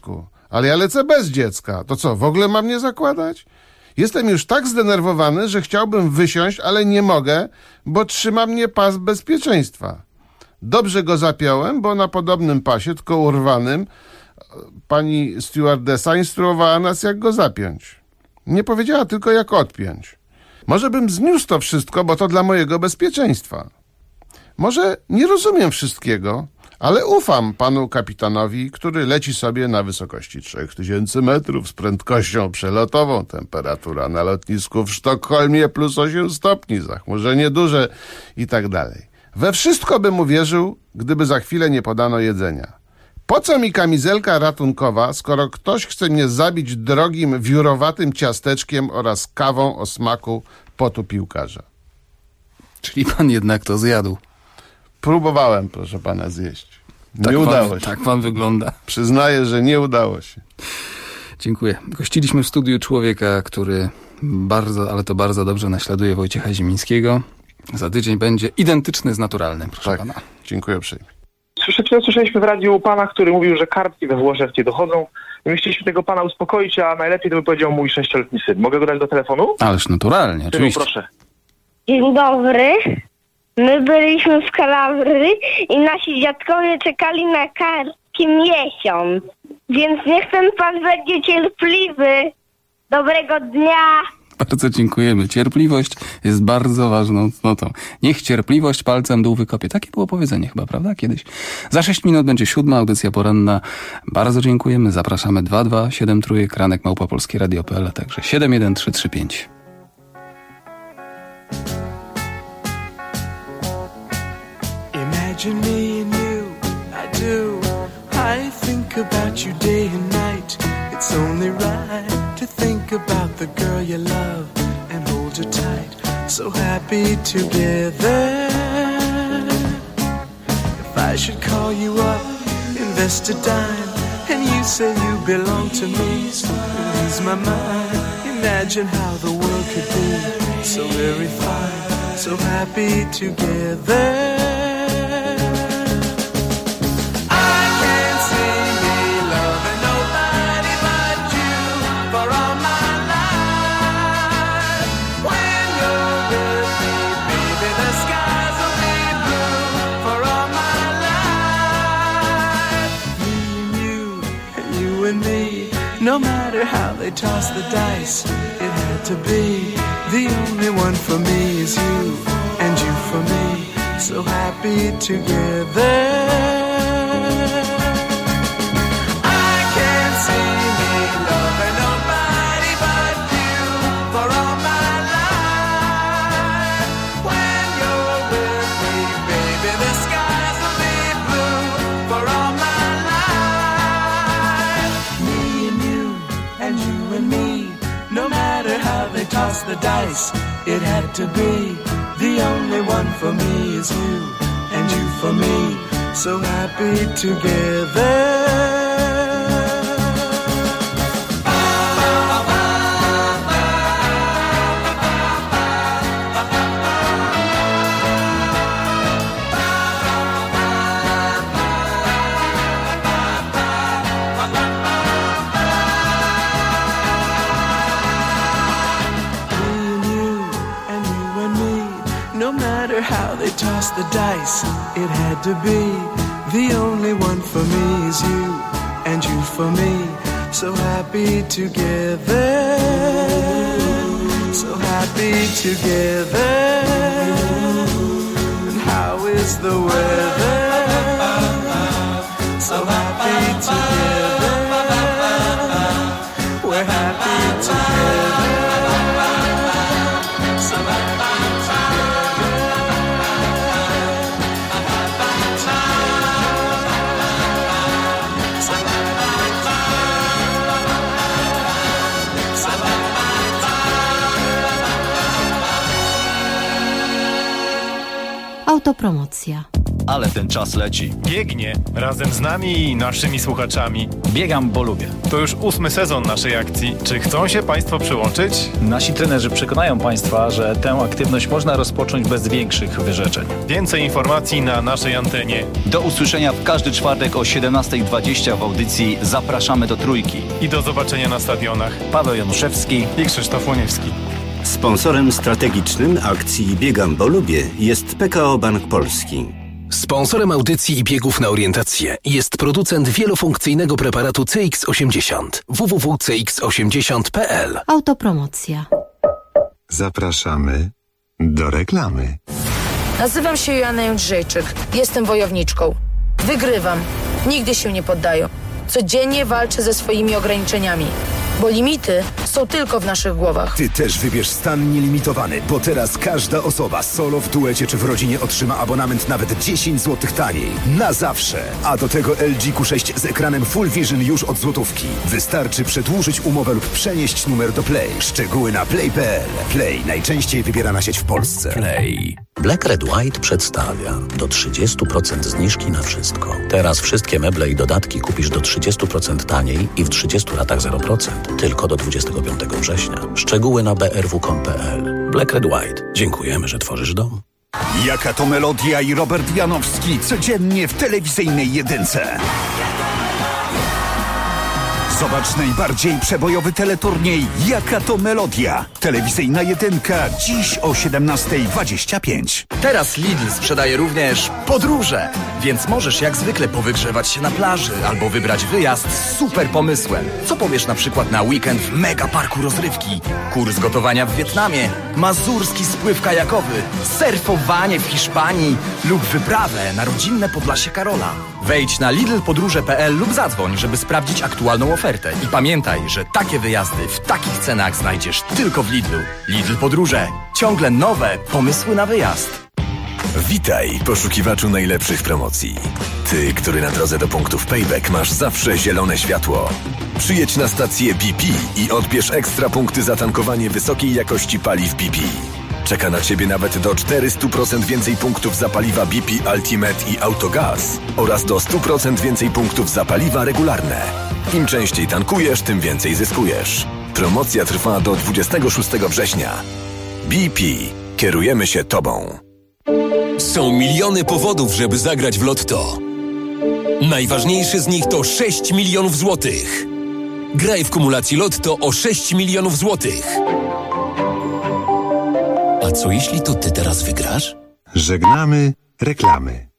Ale ja lecę bez dziecka. To co, w ogóle mam nie zakładać? Jestem już tak zdenerwowany, że chciałbym wysiąść, ale nie mogę, bo trzyma mnie pas bezpieczeństwa. Dobrze go zapiąłem, bo na podobnym pasie, tylko urwanym, pani stewardessa instruowała nas, jak go zapiąć. Nie powiedziała tylko, jak odpiąć. Może bym zniósł to wszystko, bo to dla mojego bezpieczeństwa. Może nie rozumiem wszystkiego, ale ufam panu kapitanowi, który leci sobie na wysokości 3000 metrów z prędkością przelotową. Temperatura na lotnisku w Sztokholmie plus 8 stopni, zachmurzenie duże i tak dalej. We wszystko bym uwierzył, gdyby za chwilę nie podano jedzenia. Po co mi kamizelka ratunkowa, skoro ktoś chce mnie zabić drogim, wiórowatym ciasteczkiem oraz kawą o smaku potu piłkarza? Czyli pan jednak to zjadł. Próbowałem, proszę pana, zjeść. Nie udało się. Tak pan wygląda. Przyznaję, że nie udało się. Dziękuję. Gościliśmy w studiu człowieka, który bardzo, ale to bardzo dobrze naśladuje Wojciecha Zimińskiego. Za tydzień będzie identyczny z naturalnym, proszę pana. Dziękuję uprzejmie. Słyszeliśmy w radiu pana, który mówił, że kartki we Włoszech nie dochodzą. My chcieliśmy tego pana uspokoić, a najlepiej to by powiedział mój 6-letni syn. Mogę go dać do telefonu? Ależ naturalnie, oczywiście. Proszę. Dzień dobry. My byliśmy w Kalabrii i nasi dziadkowie czekali na kartki miesiąc. Więc niech ten pan będzie cierpliwy. Dobrego dnia. Bardzo dziękujemy. Cierpliwość jest bardzo ważną cnotą. Niech cierpliwość palcem dół wykopie. Takie było powiedzenie chyba, prawda? Kiedyś. Za 6 minut będzie 7. audycja poranna. Bardzo dziękujemy. Zapraszamy 2273 kranek@polskieradio.pl, a także 71335. Imagine me and you, I do. I think about you day and night. It's only right to think about the girl you love and hold her tight. So happy together. If I should call you up, invest a dime, and you say you belong to me, lose my mind. Imagine how the world could be so very fine, so happy together. No matter how they toss the dice, it had to be. The only one for me is you, and you for me, so happy together. I can't see me loving nobody but you for all my life. When you're with me, baby, the skies will be blue for all my life. Me and you, and you and me, no matter how they toss the dice, it had to be. The only one for me is you, and you for me, so happy together. How they toss the dice, it had to be. The only one for me is you, and you for me, so happy together, so happy together. And how is the weather? So happy together, we're happy together. So happy together. Autopromocja. ale ten czas leci. Biegnie razem z nami i naszymi słuchaczami. Biegam, bo lubię. To już 8. sezon naszej akcji. Czy chcą się Państwo przyłączyć? Nasi trenerzy przekonają Państwa, że tę aktywność można rozpocząć bez większych wyrzeczeń. Więcej informacji na naszej antenie. Do usłyszenia w każdy czwartek o 17:20 w audycji Zapraszamy do Trójki. I do zobaczenia na stadionach. Paweł Januszewski i Krzysztof Łoniewski. Sponsorem strategicznym akcji Biegam, bo lubię jest PKO Bank Polski. Sponsorem audycji i biegów na orientację jest producent wielofunkcyjnego preparatu CX80 www.cx80.pl. Autopromocja. Zapraszamy do reklamy. Nazywam się Joanna Jędrzejczyk. Jestem wojowniczką. Wygrywam. Nigdy się nie poddaję. Codziennie walczę ze swoimi ograniczeniami. Bo limity są tylko w naszych głowach. Ty też wybierz stan nielimitowany, bo teraz każda osoba solo, w duecie czy w rodzinie otrzyma abonament nawet 10 zł taniej. Na zawsze. A do tego LG Q6 z ekranem Full Vision już od złotówki. Wystarczy przedłużyć umowę lub przenieść numer do Play. Szczegóły na play.pl. Play. Najczęściej wybierana sieć w Polsce. Play. Black Red White przedstawia do 30% zniżki na wszystko. Teraz wszystkie meble i dodatki kupisz do 30% taniej i w 30 latach 0%. Tylko do 25 września. Szczegóły na brw.com.pl. Black Red White. Dziękujemy, że tworzysz dom. Jaka to melodia i Robert Janowski codziennie w telewizyjnej jedynce. Zobacz najbardziej przebojowy teleturniej Jaka to melodia. Telewizyjna jedynka dziś o 17:25. Teraz Lidl sprzedaje również podróże, więc możesz jak zwykle powygrzewać się na plaży albo wybrać wyjazd z super pomysłem. Co powiesz na przykład na weekend w mega parku rozrywki, kurs gotowania w Wietnamie, mazurski spływ kajakowy, surfowanie w Hiszpanii lub wyprawę na rodzinne Podlasie Karola. Wejdź na lidlpodróże.pl lub zadzwoń, żeby sprawdzić aktualną ofertę. I pamiętaj, że takie wyjazdy w takich cenach znajdziesz tylko w Lidlu. Lidl Podróże. Ciągle nowe pomysły na wyjazd. Witaj, poszukiwaczu najlepszych promocji. Ty, który na drodze do punktów Payback masz zawsze zielone światło. Przyjedź na stację BP i odbierz ekstra punkty za tankowanie wysokiej jakości paliw BP. Czeka na Ciebie nawet do 400% więcej punktów za paliwa BP Ultimate i Autogaz oraz do 100% więcej punktów za paliwa regularne. Im częściej tankujesz, tym więcej zyskujesz. Promocja trwa do 26 września. BP. Kierujemy się Tobą. Są miliony powodów, żeby zagrać w Lotto. Najważniejszy z nich to 6 milionów złotych. Graj w kumulacji Lotto o 6 milionów złotych. A co jeśli to ty teraz wygrasz? Żegnamy reklamy.